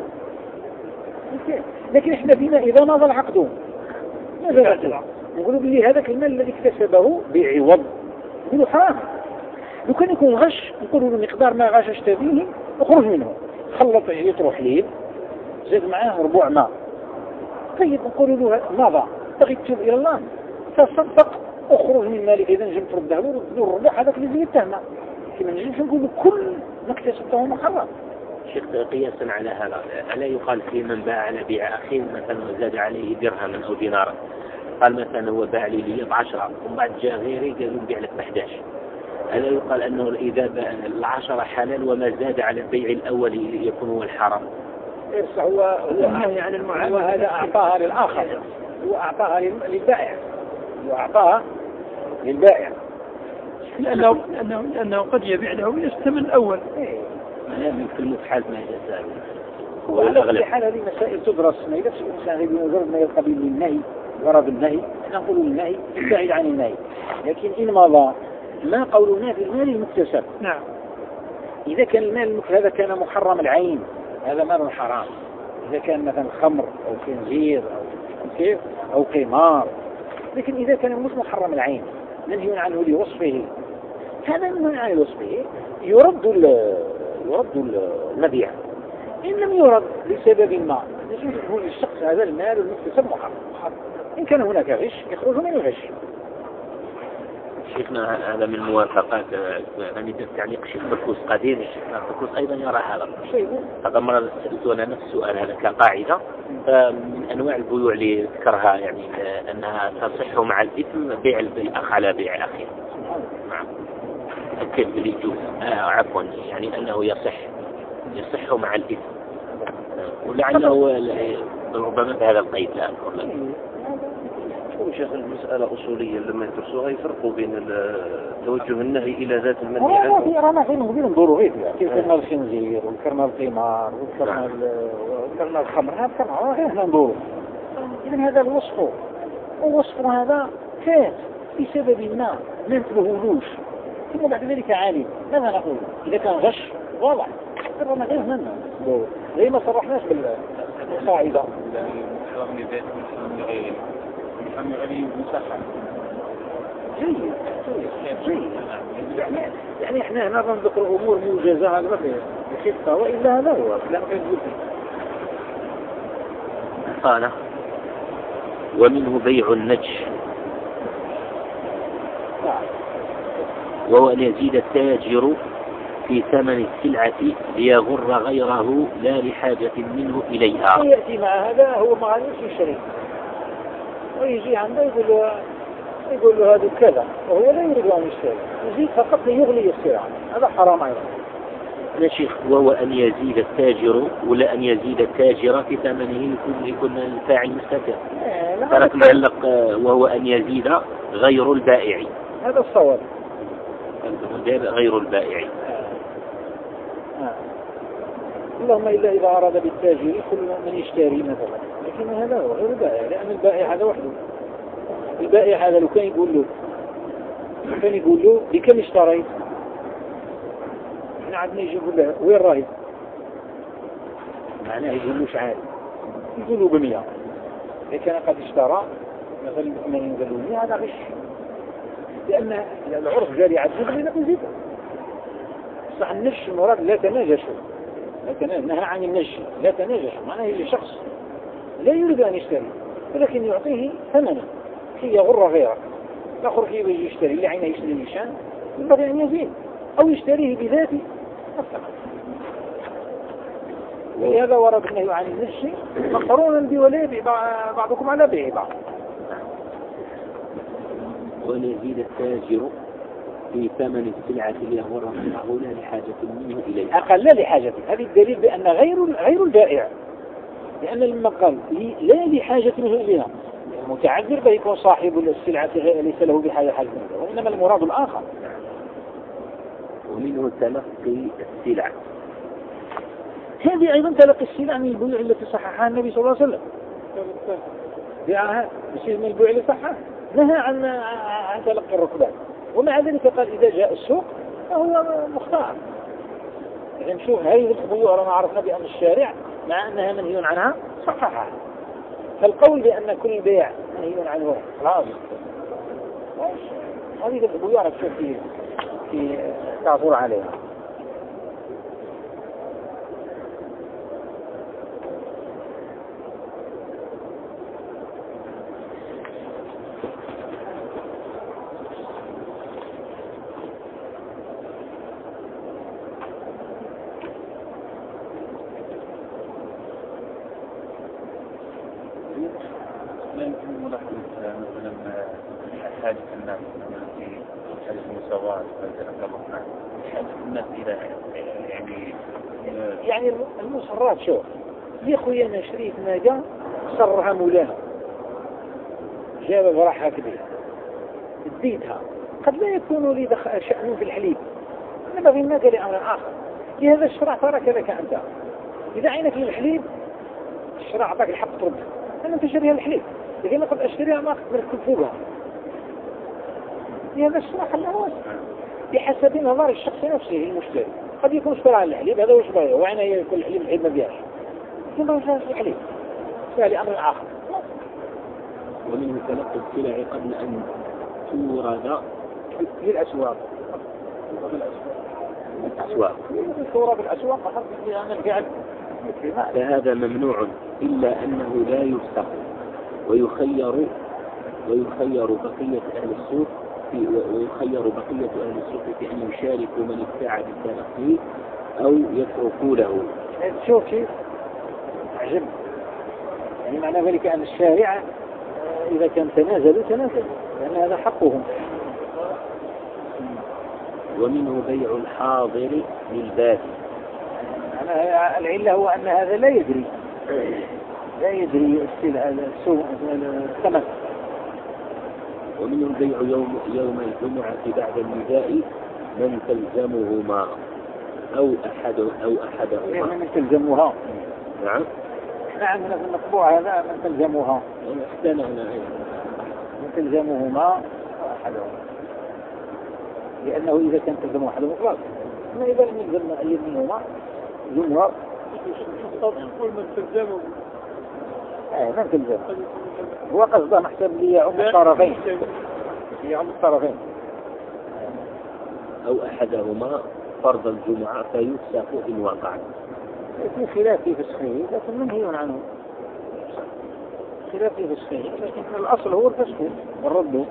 لكن إحنا فينا إذا ماذا العقد ماذا نقول؟ نقول بالله هذا المال الذي اكتسبه بعوض نقول حرام. لو كان يكون غش نقول له مقدار ما غششت فيه اخرج منه، خلط لتر حليب زاد معاه ربع ماء طيب نقول له ماذا تغي تتوب إلى الله تصدق اخرج من مالك إذا نجم ترده له ردوا الربع هذاك اللي زي التهمة. كما نجمش نقول كل ما اكتسبته محرم. شيخ قياسا على هذا ألا يقال في من باع على بيع أخيه مثلا زاد عليه درهما أو دينارا قال مثلا هو باع لي لي بعشرة ومن بعد جاء غيري قالوا نبيع لك بحداش، ألا يقال أنه إذا باع العشرة حلال وما زاد على البيع الأول يكون هو الحرام؟ هو هو يعني المعاملة هذا أعطاها للآخر وأعطاها للبائع وأعطاها للبائع لأنه, لأنه, لأنه قد يبيع له يستمن الأول. إيه. في المفحال ما يجزاء هو على حال هذه مسائل تدرس ما يدرس الإنسان بمجرد ما يقبل للنهي غرض النهي احنا نقول النهي يبتعد عن النهي، لكن إن مضى ما قولنا في المال المكتسب. نعم. إذا كان المال هذا كان محرم العين هذا مال حرام. إذا كان مثلا خمر أو خنزير أو كيف أو قمار، لكن إذا كان مش محرم العين منهي عنه لوصفه هذا منهي عن وصفه يرد يرد المبيع. إن لم يرد لسبب ما يقول الشخص هذا المال المكتسب محرم. إن كان هناك غش يخرج من الغش. شيخنا هذا من موافقات يعني تعليق شيخ بركوس قدير. الشيخ بركوس أيضا يرى هذا الشيء. هذا مرة سألتنا نفس السؤال هذا كقاعدة من أنواع البيوع اللي ذكرها يعني أنها تصح مع الإثم بيع الأخ على بيع أخيه. نعم. كيف يجوز آه عفوا يعني أنه يصح يصح مع الإثم ولعله ربما بهذا القيد لا أذكر لك. شيخ المسألة أصولية لما يدرسوها يفرقوا بين توجه النهي إلى ذات المنهي عنه. في رانا فين نقول ندوروا غير كيف كنا الخنزير وذكرنا القمار وذكرنا وذكرنا الخمر هذا كنا غير ندوروا. إذن هذا الوصف والوصف هذا فات بسبب ما ما انتبهولوش ثم بعد ذلك عالم. ماذا نقول إذا كان غش واضح كرنا غير منا زي ما صرحناش بالقاعدة محمد علي مسخن جيد جيد يعني احنا هنا نذكر امور موجزه على الخطه والا هذا هو كلام غير قال ومنه بيع النجش وهو أن يزيد التاجر في ثمن السلعة ليغر غيره لا لحاجة منه إليها. يأتي مع هذا هو مغاليش الشريك ويجي عنده يقول له يقول له هذا كذا وهو لا يريد أن يشتري يزيد فقط ليغلي السلعة هذا حرام أيضا. يا شيخ وهو أن يزيد التاجر ولا أن يزيد التاجر في ثمنه يكون يكون الفاعل مستتر. ترك معلق وهو أن يزيد غير البائع. هذا الصواب المدير غير البائع. آه. اللهم إلا إذا أراد بالتاجر كل من يشتري مثلا، لكن هذا هو غير البائع، لأن البائع هذا وحده. البائع هذا لو كان يقول له لو كان يقول له بكم اشتريت؟ احنا عندنا يجي يقول له وين راهي؟ معناه يقول له شحال؟ يقول له بمية. إذا كان قد اشترى مثلا ثمانين قالوا لي هذا غش، لأن العرف جاري عدد بين بزيده. صح النش المراد لا تناجشوا، لا تناجشوا، نهى عن النش لا تناجشوا، معناه اللي شخص لا يريد أن يشتري ولكن يعطيه ثمنا كي يغر غيره. الآخر كي يجي يشتري اللي عينه يشتري نشان ينبغي أن يزيد أو يشتريه بذاته الثمن. ولهذا ورد النهي عن النش مقرونا بولاء بعضكم على بيع بعض. وليزيد التاجر في ثمن السلعة ليغرها معه لا لحاجة منه إليه. أقل لا لحاجة، هذه الدليل بأن غير غير البائع، لأن لما قال لا لحاجة منه إليها المتعذر بيكون صاحب السلعة ليس له بحاجة حاجة منه، وإنما المراد الآخر. ومنه تلقي السلع، هذه أيضا تلقي السلع من البيوع التي صححها النبي صلى الله عليه وسلم. بيعها بشيء من البيوع اللي صححها، نهى عن عن تلقي الركبان، ومع ذلك قال إذا جاء السوق فهو مختار. إذا نشوف هذه البيوع لما عرفنا بأن الشارع مع أنها منهي عنها صححها، فالقول بأن كل بيع منهي عنه خلاص. هذه البيوع نشوف في في تعثر عليها. حاجة الناس في حاجة المساواة حاجة الناس إلى يعني يعني المصرات شوف يا خويا أنا شريت ناقة صرها مولاها جاب براحها كبير اديتها، قد لا يكون لي شأن في الحليب، أنا بغي الناقة لأمر آخر، لهذا الشرع ترى كذا أنت إذا عينك للحليب الشرع أعطاك الحق ترد، أنا تشتريها الحليب لكن قد أشتريها ما أقدر كفوبها، لهذا الشرع خلاه واسع بحسب نظر الشخص نفسه المشتري. قد يكون اشترى الحليب هذا وش بايه وعينه يأكل الحليب الحليب ما بيعش ثم يجلس الحليب فهذا أمر آخر. ومنه تلقي السلع قبل أن تورد للأسواق الأسواق تورد بالأسواق أحب أن القعد فهذا ممنوع إلا أنه لا يفسق ويخير ويخير بقية أهل السوق في ويخير بقية أهل السوق في أن يشاركوا من ابتاع بالتلقي أو يتركوا له. شوف كيف عجب، يعني معنى ذلك أن الشارع إذا كان تنازلوا تنازلوا لأن هذا حقهم. ومنه بيع الحاضر للبادي، أنا العلة هو أن هذا لا يدري لا يدري السوق الثمن. ومنه البيع يوم يوم الجمعة بعد النداء من تلزمهما أو أحد أو أحدهما. من تلزمها. نعم. نعم من المطبوع هذا من تلزمها. أحسن هنا من تلزمهما أو أحدهما. لأنه إذا كان تلزمه أحدهما خلاص. أما إذا لم يلزم أي منهما جمهور. يقول من تلزمه. إيه من تلزم. هو قصده محسب لي يعم الطرفين. يعم الطرفين. أو أحدهما فرض الجمعة فيفسخ إن وقع. في خلاف في فسخه لكن منهي عنه. خلاف في فسخه لكن الأصل هو الفسخ والرد.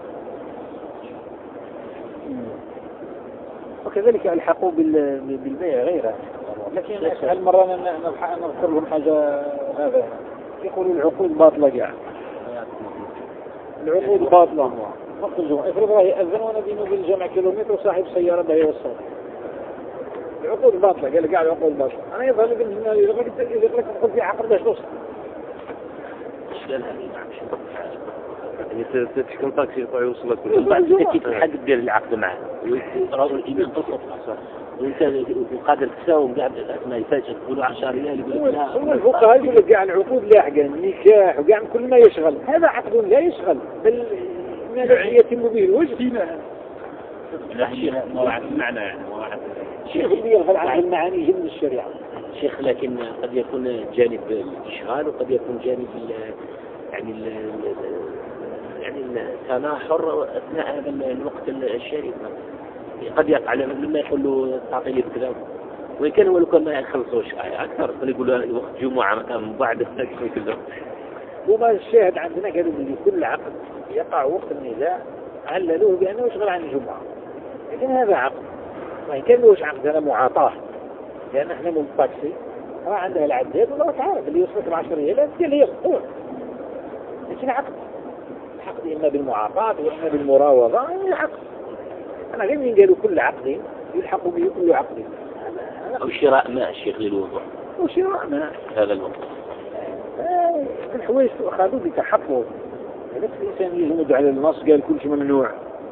وكذلك الحقوا بالبيع غيره. لكن هالمرة نذكر لهم حاجة هذا يقولوا العقود باطلة جاء. العقود باطلة. وقت الجمعة افرض راه يأذن وانا بينه بالجمع كيلومتر وصاحب سيارة بها يوصل. العقود باطلة قال قاعد العقود باطلة. أنا يظهر لي بالنسبة لي يقول لك يقول لك نقول في عقد باش توصل. يعني تحكم طاكسي يطلع يوصلك بعد كيف حد دير العقد معه راجل يبيع قصة وانت وقادر تساوم قاعد ما يفاجئ تقولوا عشرة ريال يقول لك لا. هم الفقهاء يقول لك كاع العقود لاحقا النكاح وكاع كل ما يشغل هذا عقد لا يشغل بل ما يتم به الوجه. لا هي مواعيد المعنى يعني مواعيد الشيخ اللي يغفل عن المعاني يجي من الشريعة شيخ لكن قد يكون جانب الإشغال وقد يكون جانب ال يعني ال يعني التناحر أثناء هذا الوقت الشريف قد يقع لما يقول له تعطيني بكذا وإن كان هو لو كان ما يخلصوش أكثر يقول له وقت جمعة مثلا بعد السجن كذا. وما الشاهد عندنا قالوا لي كل عقد يقع وقت النزاع عللوه بأنه يشغل عن الجمعة لكن هذا عقد وإن كان مش عقد هذا معاطاة لأن احنا من الطاكسي ما عندها العداد والله تعرف اللي يوصلك العشر ريالات اللي يقول لكن عقد عقد إما بالمعاطاة وإما بالمراوضة يعني عقد. أنا غير من قالوا كل عقد يلحق به كل عقد أو شراء ماء الشيخ للوضوء وشراء ماء هذا الوقت الحوايج أخذوا بتحفظ نفس الإنسان يجمد على النص قال كل شيء ممنوع.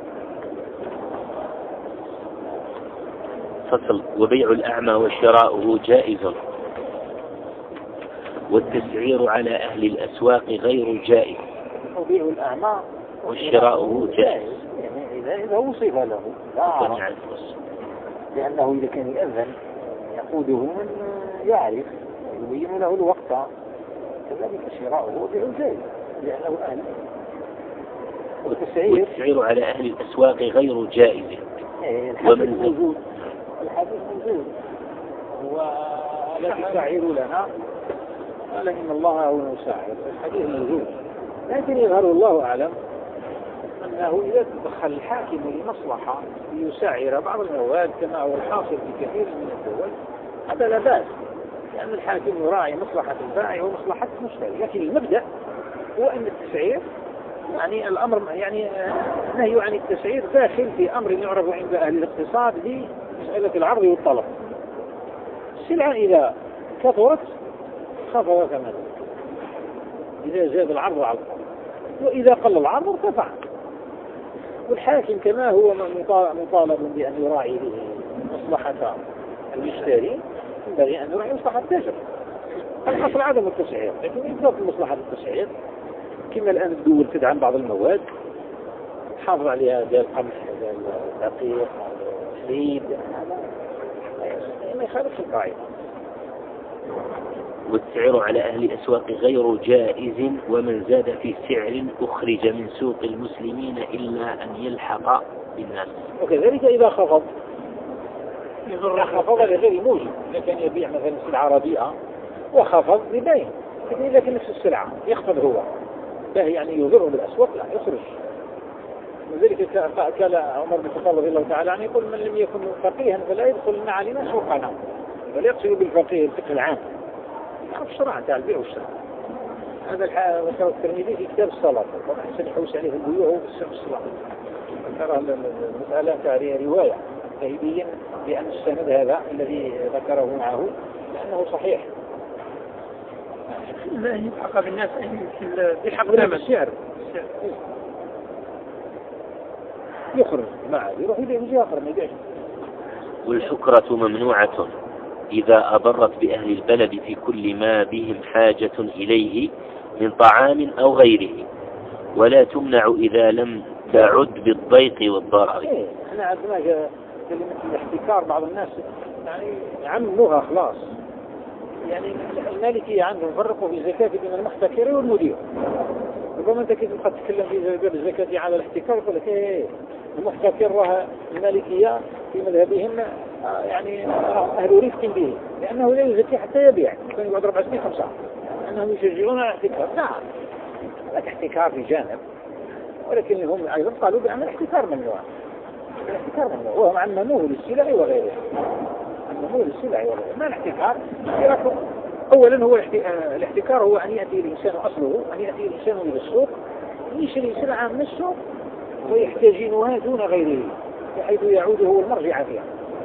فصل وبيع الأعمى وشراؤه جائز والتسعير على أهل الأسواق غير جائز. وبيع الأعمى وشراؤه جائز يعني إذا إذا وصف له لا لأنه إذا كان يأذن يقوده من يعرف يبين له الوقت كذلك شراؤه وبيع جائز لأنه أهل. والتسعير على أهل الأسواق غير جائز. الحديث موجود الحديث موجود ولا تسعروا لنا قال إن الله هو المساعر الحديث موجود لكن يظهر الله أعلم أنه إذا تدخل الحاكم لمصلحة ليسعر بعض المواد كما هو الحاصل في كثير من الدول هذا لا بأس لأن الحاكم يراعي مصلحة البائع ومصلحة المشتري لكن المبدأ هو أن التسعير يعني الأمر يعني نهي عن التسعير داخل في أمر يعرف عند أهل الاقتصاد بمسألة العرض والطلب. السلعة إذا كثرت خفض ثمنها إذا زاد العرض على الطلب وإذا قل العرض ارتفع. والحاكم كما هو مطالب بأن يراعي مصلحة المشتري ينبغي أن يراعي مصلحة التاجر. الأصل عدم التسعير لكن إذا مصلحة التسعير كما الآن الدول تدعم بعض المواد حافظ عليها زي القمح زي الدقيق الحليب ما يخالفش القاعدة. والسعر على أهل الأسواق غير جائز ومن زاد في سعر أخرج من سوق المسلمين إلا أن يلحق بالناس. وكذلك إذا خفض إذا خفض لغير موجب إذا كان يبيع مثلا سلعة رديئة وخفض لبين لكن إذا كان نفس السلعة يخفض هو ده يعني يضر بالأسواق لا يخرج. وذلك قال عمر بن الخطاب رضي الله تعالى عنه يقول من لم يكن فقيها فلا يدخل علينا سوقنا بل يقصد بالفقيه الفقه العام يعرف الشرع تاع البيع والشراء. هذا ذكر الترمذي في كتاب الصلاة طبعا حسن يحوس عليه البيوع وفي الصلاة ترى المسألة تاع رواية فيبين بأن السند هذا الذي ذكره معه لأنه صحيح لا يلحق بالناس يلحق بالناس السعر يخرج معه يروح يبيع ويجي آخر ما يبيعش. والحكرة ممنوعة إذا أضرت بأهل البلد في كل ما بهم حاجة إليه من طعام أو غيره ولا تمنع إذا لم تعد بالضيق والضرر. إيه احنا عندنا كلمة الاحتكار بعض الناس يعني عموها خلاص يعني المالكية عندهم فرقوا في الزكاة بين المحتكر والمدير. ربما انت كيف تبقى تتكلم في الزكاة على الاحتكار يقول لك ايه المحتكر راه المالكية في مذهبهم يعني أهل رفق به لأنه لا يزكي حتى يبيع كان يقعد ربع سنين خمسة أنهم يشجعون على الاحتكار. نعم لك احتكار في جانب ولكن هم أيضا قالوا بأن الاحتكار ممنوع. الاحتكار ممنوع وهم عمموه للسلع وغيره عمموه للسلع وغيره. ما الاحتكار أولا هو الاحتكار هو أن يأتي الإنسان أصله أن يأتي الإنسان إلى السوق يشري سلعة من السوق ويحتاجونها دون غيره بحيث يعود هو المرجع فيها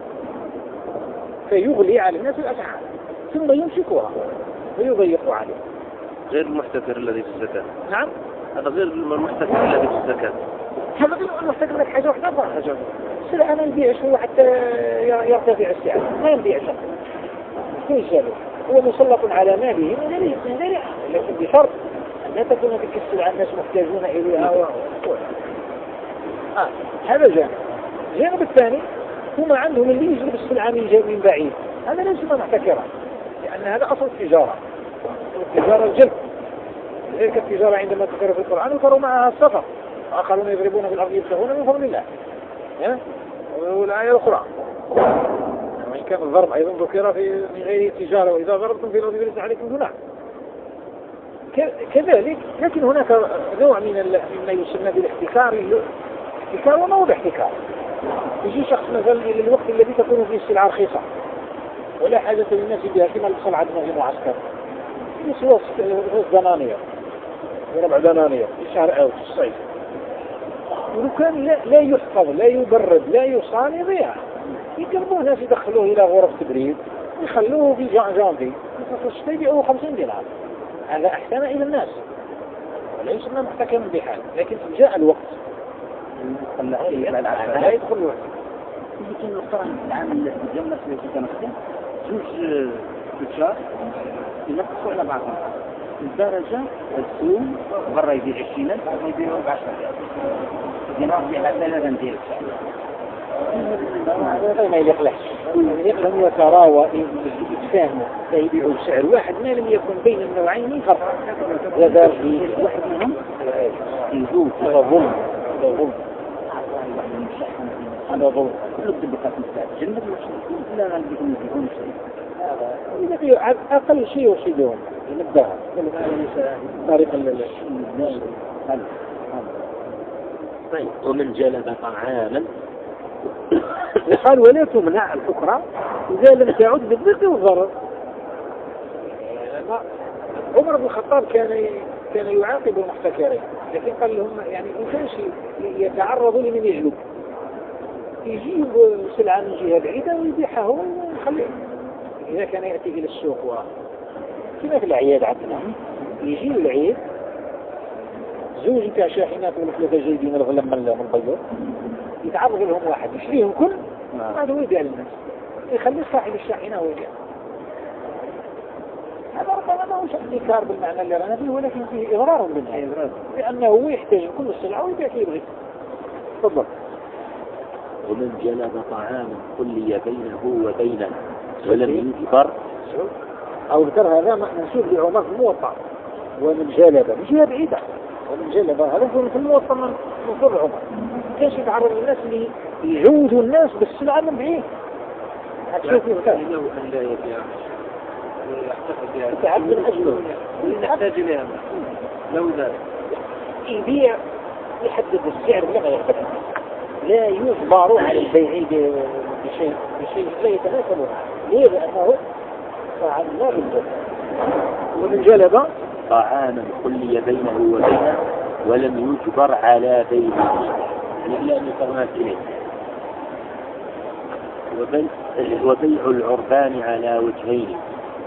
فيغلي على الناس الأسعار ثم يمسكها ويضيق عليه غير المحتكر الذي في الزكاة. نعم هذا غير المحتكر الذي في الزكاة. هذا غير المحتكر لك حاجة واحدة أخرى حاجة السلعة ما يبيعش هو حتى يرتفع السعر ما يبيعش كل شيء هو مسلط على ماله من غير من غير لكن بشرط أن لا تكون تلك السلعة الناس محتاجون إليها و... آه. هذا جانب. الجانب الثاني هم عندهم اللي يجلب السلعة من جانب من بعيد هذا ليس محتكرا لأن هذا أصل التجارة التجارة الجلب غير كالتجارة عندما تذكر في القرآن يذكر معها السفر وآخرون يضربون في الأرض يبتغون من فضل الله والآية الأخرى وإن كان الضرب أيضا ذكر في من غير التجارة وإذا ضربتم في الأرض فليس عليكم جناح كذلك لكن هناك نوع من مما يسمى بالاحتكار احتكار وما هو باحتكار يجي شخص مثلا للوقت الذي تكون فيه السلعة رخيصة ولا حاجة للناس بها كما الصنعة عندنا في المعسكر يسوى الدنانير وربع دنانير في شهر أوت في الصيف ولو كان لا, لا يحفظ لا يبرد لا يصان يضيع يقربوه ناس يدخلوه إلى غرف تبريد يخلوه في جانفي الشتاء يبيعوه خمسين دينار هذا أحسن إلى الناس ولا يسمى محتكما بحال لكن جاء الوقت لا يدخل الوقت يمكن القرآن العام الجملة التي تنقل جوج تجار ينقصوا على بعضهم الدرجة السوم برا يبيع عشرين ألف ويبيعوا بعشرة دينار على ثلاثة ديال هذا ما يقلقش لم يتراوى يتفاهموا فيبيعوا بسعر واحد ما لم يكن بين النوعين فرق هذا واحد منهم يزول هذا ظلم هذا ظلم هذا ظلم كل الطبقات مستعد جنة المشركين لا غالبهم يبيعون شيء إذا في أقل شيء وشيء نبدأها طريقا للناس طيب ومن جلب طعاما وقال ولا تمنع الأخرى إذا لم تعد بالضيق والضرر عمر بن الخطاب كان كان يعاقب المحتكرين لكن قال لهم يعني إن كانش يتعرضوا لمن يجلب يجيب سلعة من جهة بعيدة ويبيعها هو ويخليه إذا كان يأتي إلى السوق كما في العياد عندنا يجي العيد زوج بتاع شاحنات ولا ثلاثة جايبين الغلم من البيض يتعرض لهم واحد يشريهم كل هذا هو يبيع للناس يخلي صاحب الشاحنة هو يبيع هذا ربما ما هو احتكار بالمعنى اللي رانا فيه ولكن فيه إضرار بالنهاية لأنه هو يحتاج كل السلعة ويبيع كي يبغي تفضل ومن جلب طعاما خلي بينه وبينه ولم يجبر أو ذكر هذا منسوب لعمر في الموطأ ومن جلب مش هي بعيدة ومن جلب هذا في الموطأ من نصر عمر كيش يتعرض الناس اللي يجودوا الناس بالسلعة من بعيد هتشوف يفتح له أن لا يبيع ويحتفظ بها يتعب من أجله يحتاج إليها لو ذلك يبيع يحدد السعر لما يحتفظ لا يجبر على البيع بشيء بشيء لا يتناسب ليه لأنه فعلنا بالجلب ومن جلب طعاما خلي بينه وبينه ولم يجبر على بيعه إلا أن يقرنات إليه وبيع العربان على وجهين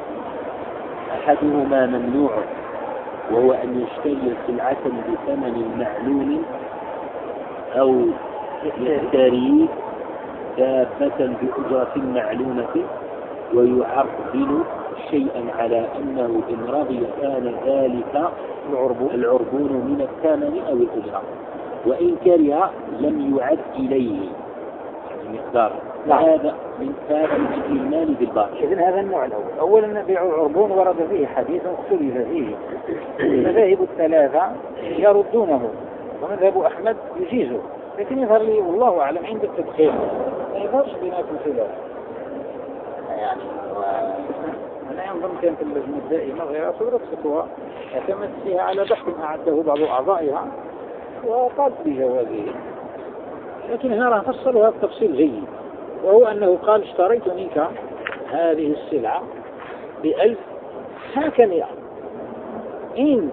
أحدهما ممنوع وهو أن يشتري سلعة بثمن معلوم أو يشتري دابة بأجرة معلومة ويعرض شيئا على أنه إن رضي كان ذلك العربون من الثمن أو الأجرة وإن كره لم يعد إليه المقدار هذا من هذا من المال بالباطل. إذن هذا النوع الأول أولا بيع العربون ورد فيه حديث اختلف فيه المذاهب الثلاثة يردونه ومذهب أحمد يجيزه لكن يظهر لي والله أعلم عند التدخين ما يظهرش بناء الخلاف يعني أنا ينظر كانت اللجنة الدائمة غير صدرت فتوى اعتمدت فيها على بحث أعده بعض أعضائها وقال بجوازه لكن هنا راح فصلها بتفصيل جيد وهو أنه قال اشتريت منك هذه السلعة بألف هكذا إن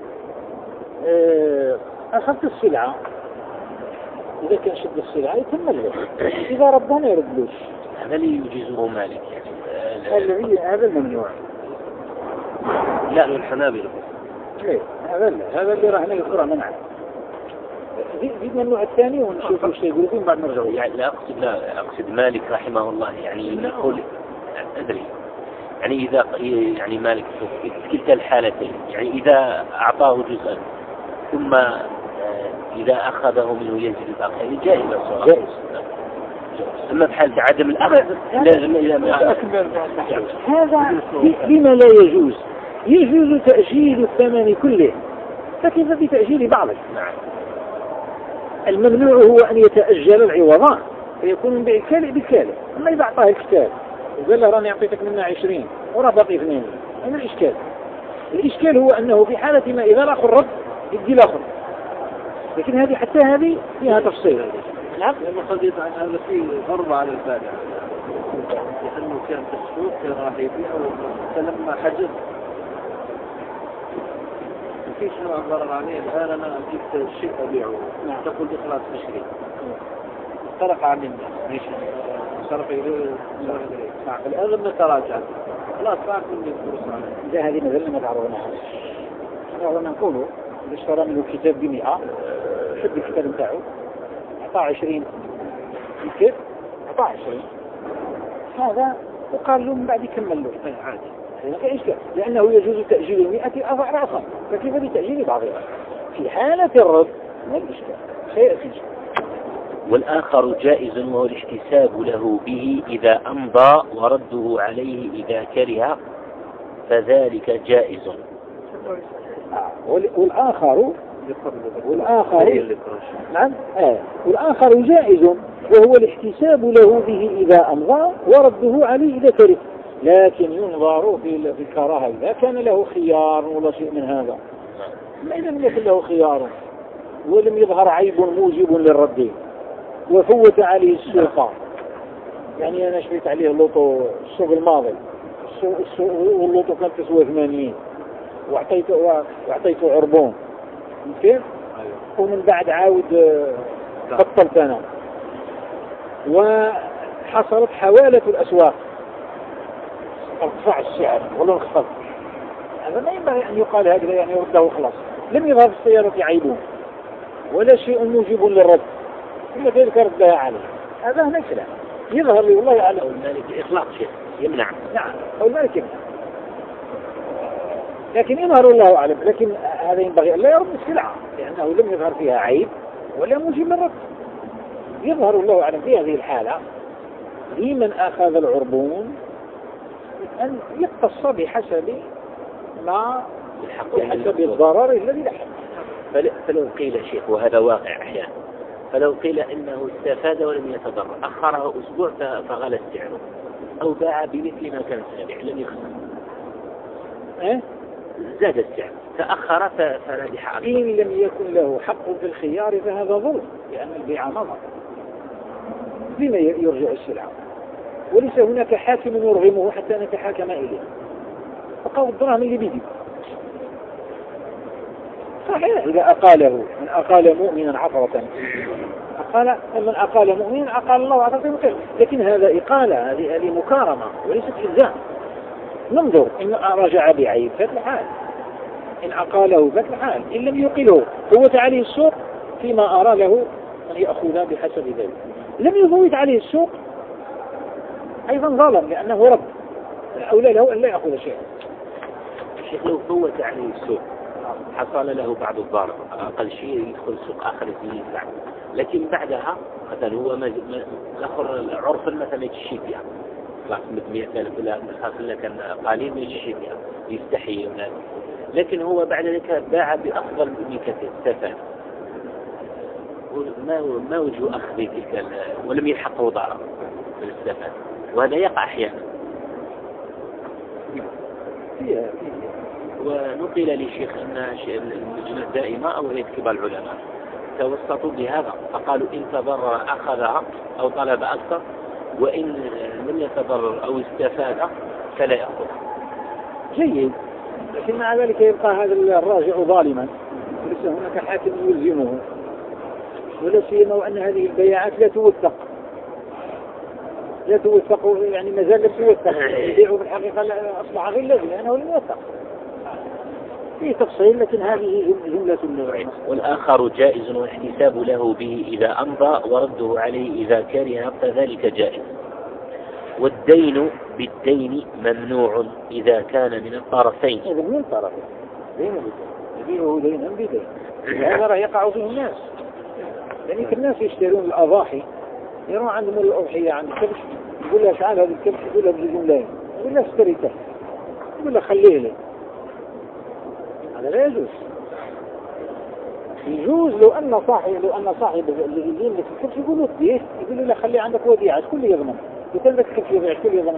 أخذت السلعة إذا كان شد السلعة يتم البيع إذا ربنا يردلوش هذا اللي يجيزه مالك الذي هذا الممنوع لا من الحنابلة لا هذا لا هذا اللي راح نذكره منع. زيدنا النوع الثاني ونشوف وش يقولون فين بعد نرجع. يعني لا أقصد لا أقصد مالك رحمه الله يعني يقول أدري يعني إذا يعني مالك في كلتا الحالتين يعني إذا أعطاه جزءا ثم إذا أخذه منه ينزل الباقي يعني جائز الصراحة. جائز. أما في حالة عدم الأخذ لازم إلى أكبر. هذا بما لا يجوز. يجوز تأجيل الثمن كله فكيف بتأجيل بعضه؟ نعم. الممنوع هو أن يتأجل العوضان فيكون من بيع كالئ بكالئ. أما إذا أعطاه الكتاب وقال له راني أعطيتك منها عشرين وراه باقي اثنين أين الإشكال؟ الإشكال هو أنه في حالة ما إذا الآخر رد يدي الآخر. لكن هذه حتى هذه فيها تفصيل. نعم. لما قضيت عن هذا في ضربة على البائع لأنه كان في السوق راح يبيع فلما حجز مفيش نوع ضرر عليه. الآن أنا جبت الشيء أبيعه تقول لي خلاص تشري سرق عني الناس سرق يقول الآن لما تراجع خلاص صار مني فلوس عليه. إذا هذه مثلا ما تعرفونها نحن نقوله اللي اشترى منه كتاب بمئة شد الكتاب بتاعه أعطاه عشرين كيف أعطاه عشرين هذا وقال له من بعد يكمل له عادي لأنه يجوز تأجيل المئة أضعافا فكيف بتأجيل بعضها في حالة الرد ما الإشكال شيء في شيء. والآخر جائز وهو الاحتساب له به إذا أمضى ورده عليه إذا كره فذلك جائز. والآخر والآخر نعم آه. والآخر جائز وهو الاحتساب له به إذا أمضى ورده عليه إذا كره لكن ينظر في الكراهة إذا كان له خيار ولا شيء من هذا ما لم يكن له خيار ولم يظهر عيب موجب للرد وفوت عليه السوق يعني أنا شريت عليه اللوطو السوق الماضي واللوطو كانت تسوى ثمانين واعطيته واعطيته عربون كيف ومن بعد عاود بطلت أنا وحصلت حوالة الأسواق ارتفاع السعر ولا انخفض هذا ما ينبغي أن يقال هكذا يعني يرده خلاص لم يظهر في السيارة عيبه ولا شيء موجب للرد ثم ذلك ردها عليه هذا هنا كلام يظهر لي والله على المالك إطلاق شيء يمنع نعم أو المالك يمنع لكن يظهر الله أعلم لكن هذا ينبغي أن لا يرد السلعة لأنه لم يظهر فيها عيب ولا موجب للرد يظهر الله أعلم في هذه الحالة لمن أخذ العربون أن يقتص بحسب ما بحسب الضرر الذي لحق. فلو قيل شيخ وهذا واقع أحيانا فلو قيل إنه استفاد ولم يتضرر أخره أسبوع فغلى سعره أو باع بمثل ما كان سابع لم يخسر إيه؟ زاد السعر تأخر فربح أكثر. إن لم يكن له حق في الخيار فهذا ظلم لأن البيع نظر لما يرجع السلعة وليس هناك حاكم يرغمه حتى نتحاكم إليه فقاو الدراهم اللي بيدي صحيح إذا أقاله من أقال مؤمنا عثرة أقال من أقال مؤمنا أقال الله عثرة مكرم لكن هذا إقالة هذه هذه مكارمة وليست إلزام ننظر إن رجع بعيب فات الحال إن أقاله فات الحال إن لم يقله فوت عليه السوق فيما أرى له أن يأخذ بحسب ذلك لم يفوت عليه السوق أيضا ظلم لأنه رب أولى له أن لا يأخذ شيئا. الشيخ لو فوت عليه السوق حصل له بعض الضرر أقل شيء يدخل سوق آخر يدفع لكن بعدها مثلا هو الآخر عرفا مثلا يتشي فيها خلاص مئة ألف ولا خاص له كان قليل يتشي فيها يستحي ولا لكن هو بعد ذلك باع بأفضل من كثير استفاد ما ما وجه أخذ تلك ولم يلحقه ضرر بالاستفاد وهذا يقع أحيانا. ونقل للشيخ أن اللجنة الدائمة أو هيئة كبار العلماء توسطوا بهذا فقالوا إن تضرر أخذها أو طلب أكثر وإن لم يتضرر أو استفاد فلا يأخذ. جيد لكن مع ذلك يبقى هذا الراجع ظالما وليس هناك حاكم يلزمه ولا سيما وأن هذه البيعات لا توثق لا توثق يعني ما زال لم توثق يبيعه بالحقيقة أصبح غير لازم لأنه لم يوثق فيه تفصيل لكن هذه جملة النوعين. والآخر جائز والاحتساب له به إذا أمضى ورده عليه إذا كره فذلك جائز. والدين بالدين ممنوع إذا كان من الطرفين. إذا من الطرفين دين بدين يبيعه دينا بدين هذا راه يقع فيه الناس. يعني الناس يشترون الأضاحي يروح عندهم الأضحية عند الكبش يقول له تعال هذا الكبش يقول له بجملين يقول له اشتري كبش يقول له خليه لي. هذا لا يجوز. يجوز لو أن صاحب لو أن صاحب اللي يدين لك الكبش يقول له اديه يقول له خليه عندك وديعة كل يضمن يقول لك الكبش يبيع كل يضمن.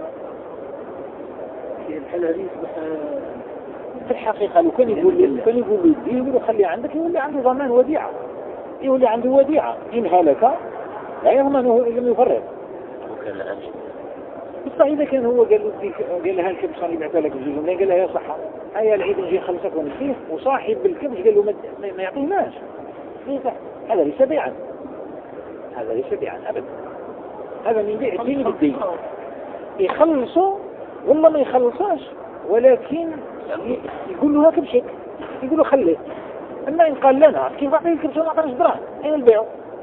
في الحالة هذه في الحقيقة لو كان يقول لي كان يقول له اديه يقول له خليه عندك يقول له عنده ضمان وديعة يقول لي عنده وديعة إن هلك لا يضمنه إن لم يفرق. وكان أجل. بس إذا كان هو قال له قال لها الكبش أنا بعت لك بجوز قال لها يا صحة هيا العيد نجي خلصك ونسيه وصاحب الكبش قال له ما, ما يعطيناش. هذا ليس بيعا. هذا ليس بيعا أبدا. هذا من بيع الدين بالدين. يخلصوا والله ما يخلصاش ولكن يقول له كبشك يقول له خليه. أما إن قال لنا كيف أعطيه الكبش وما أعطيش دراهم أين البيع؟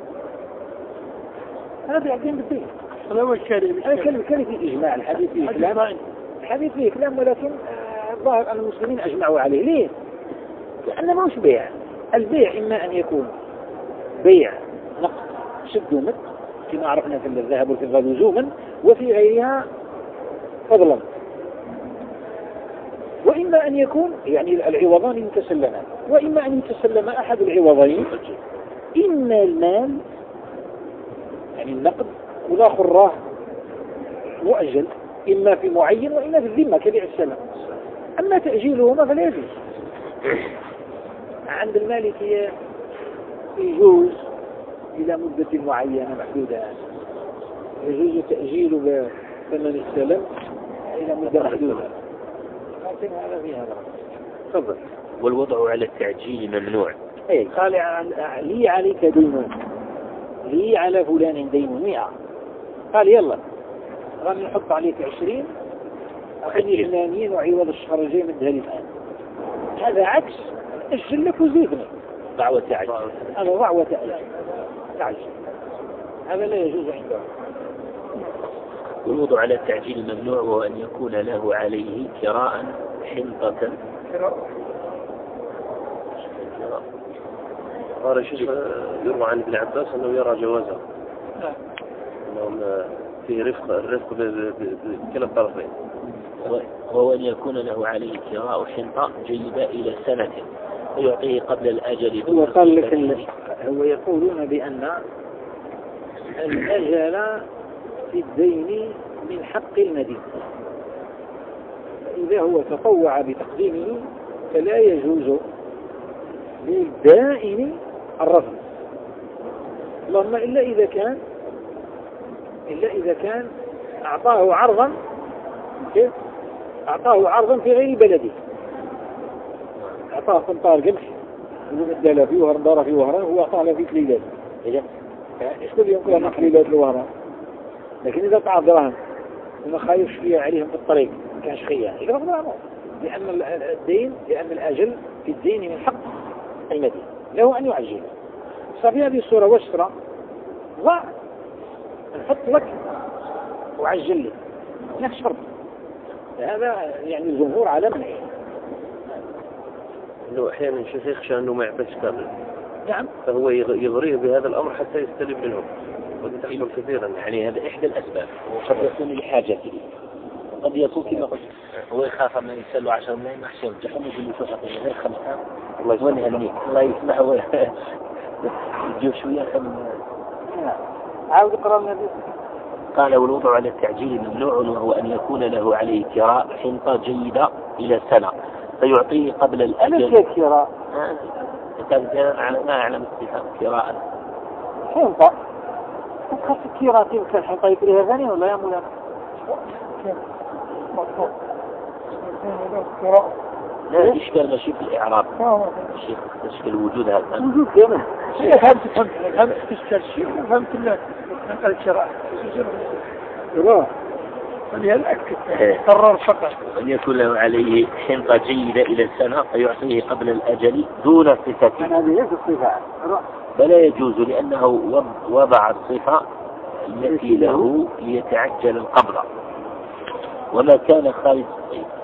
هذا بيع الدين بالدين. هذا هو الكلام. هذا كلام كلام في إجماع الحديث فيه كلام. الحديث فيه كلام ولكن الظاهر أن المسلمين أجمعوا عليه. ليه؟ لأنه ما هوش بيع. البيع إما أن يكون بيع نقد شد ومد كما عرفنا في الذهب والفضة لزوما وفي غيرها فضلا. وإما أن يكون يعني العوضان متسلمان وإما أن يتسلم أحد العوضين إما المال يعني النقد والآخر راه مؤجل إما في معين وإما في الذمة كبيع السلام. أما تأجيلهما فلا يجوز. عند المالكية يجوز إلى مدة معينة محدودة يجوز تأجيل بثمن السلام إلى مدة محدودة. هذا في هذا. تفضل. والوضع على التعجيل ممنوع. إيه قال لي عليك دين لي على فلان دين مئة قال يلا راني نحط عليك عشرين وخلي ثمانين وعوض الشهر الجاي مدها لي الآن. هذا عكس أجل لك وزيدني دعوة تعجيل. هذا دعوة تعجيل. هذا لا يجوز عنده. والوضع على التعجيل ممنوع وهو أن يكون له عليه كراء حنطة. قال الشيخ يروى عن ابن عباس أنه يرى جوازه أنهم فيه رفق الرفق بكلا الطرفين وهو أن يكون له عليه كراء حنطة جيدة إلى سنة ويعطيه قبل الأجل. هو قال لك هو يقولون بأن الأجل في الدين من حق المدين إذا هو تطوع بتقديمه فلا يجوز للدائن الرفض. اللهم إلا إذا كان إلا إذا كان أعطاه عرضا كيف أعطاه عرضا في غير بلده. أعطاه قنطار قمح ومدى فيه وهران دار فيه وهران هو أعطاه له في كليلات إذا إيش كل يوم كلها كليلات لوهران. لكن إذا طعب دراهم وما خايفش فيها عليهم في الطريق كانش خيانة يقرب دراهم لأن الدين لأن الأجل في الدين من حق المدين له أن يعجل. ففي هذه الصورة واشترى ضع نحط لك وعجل لي نفس شرط. هذا يعني الجمهور على منه إنه أحيانا شيخ يخشى أنه ما يعبس كامل. نعم. فهو يغريه بهذا الأمر حتى يستلم منهم وهذا تحصل كثيرا. يعني هذا إحدى الأسباب وقد يكون لحاجته قد يكون كما قلت هو يخاف ما يسأله عشر ملايين ما حشر تحمل في الفقط غير خمسة الله يسمح الله يسمح هو يجيو شوية خم عاود اقرأ النبي. قال والوضع على التعجيل ممنوع وهو أن يكون له عليه كراء حنطة جيدة إلى سنة فيعطيه قبل الأجل. أليس كراء؟ ما أعلم استفهام كراء حنطة تخص كراء تلك الحنطة يكريها ثاني ولا يا مولانا؟ لا إشكال ماشي في الإعراب الشيخ إشكال وجود هذا وجود كمان فهمت فهمت فهمت إشكال الشيء وفهمت لك نقل الشرع كراء وليأكد قرر فقط. أن يكون له عليه حنطة جيدة إلى السنة فيعطيه قبل الأجل دون صفته. هذه هي الصفة. فلا يجوز لأنه وضع الصفة التي له ليتعجل القبض وما كان خالص.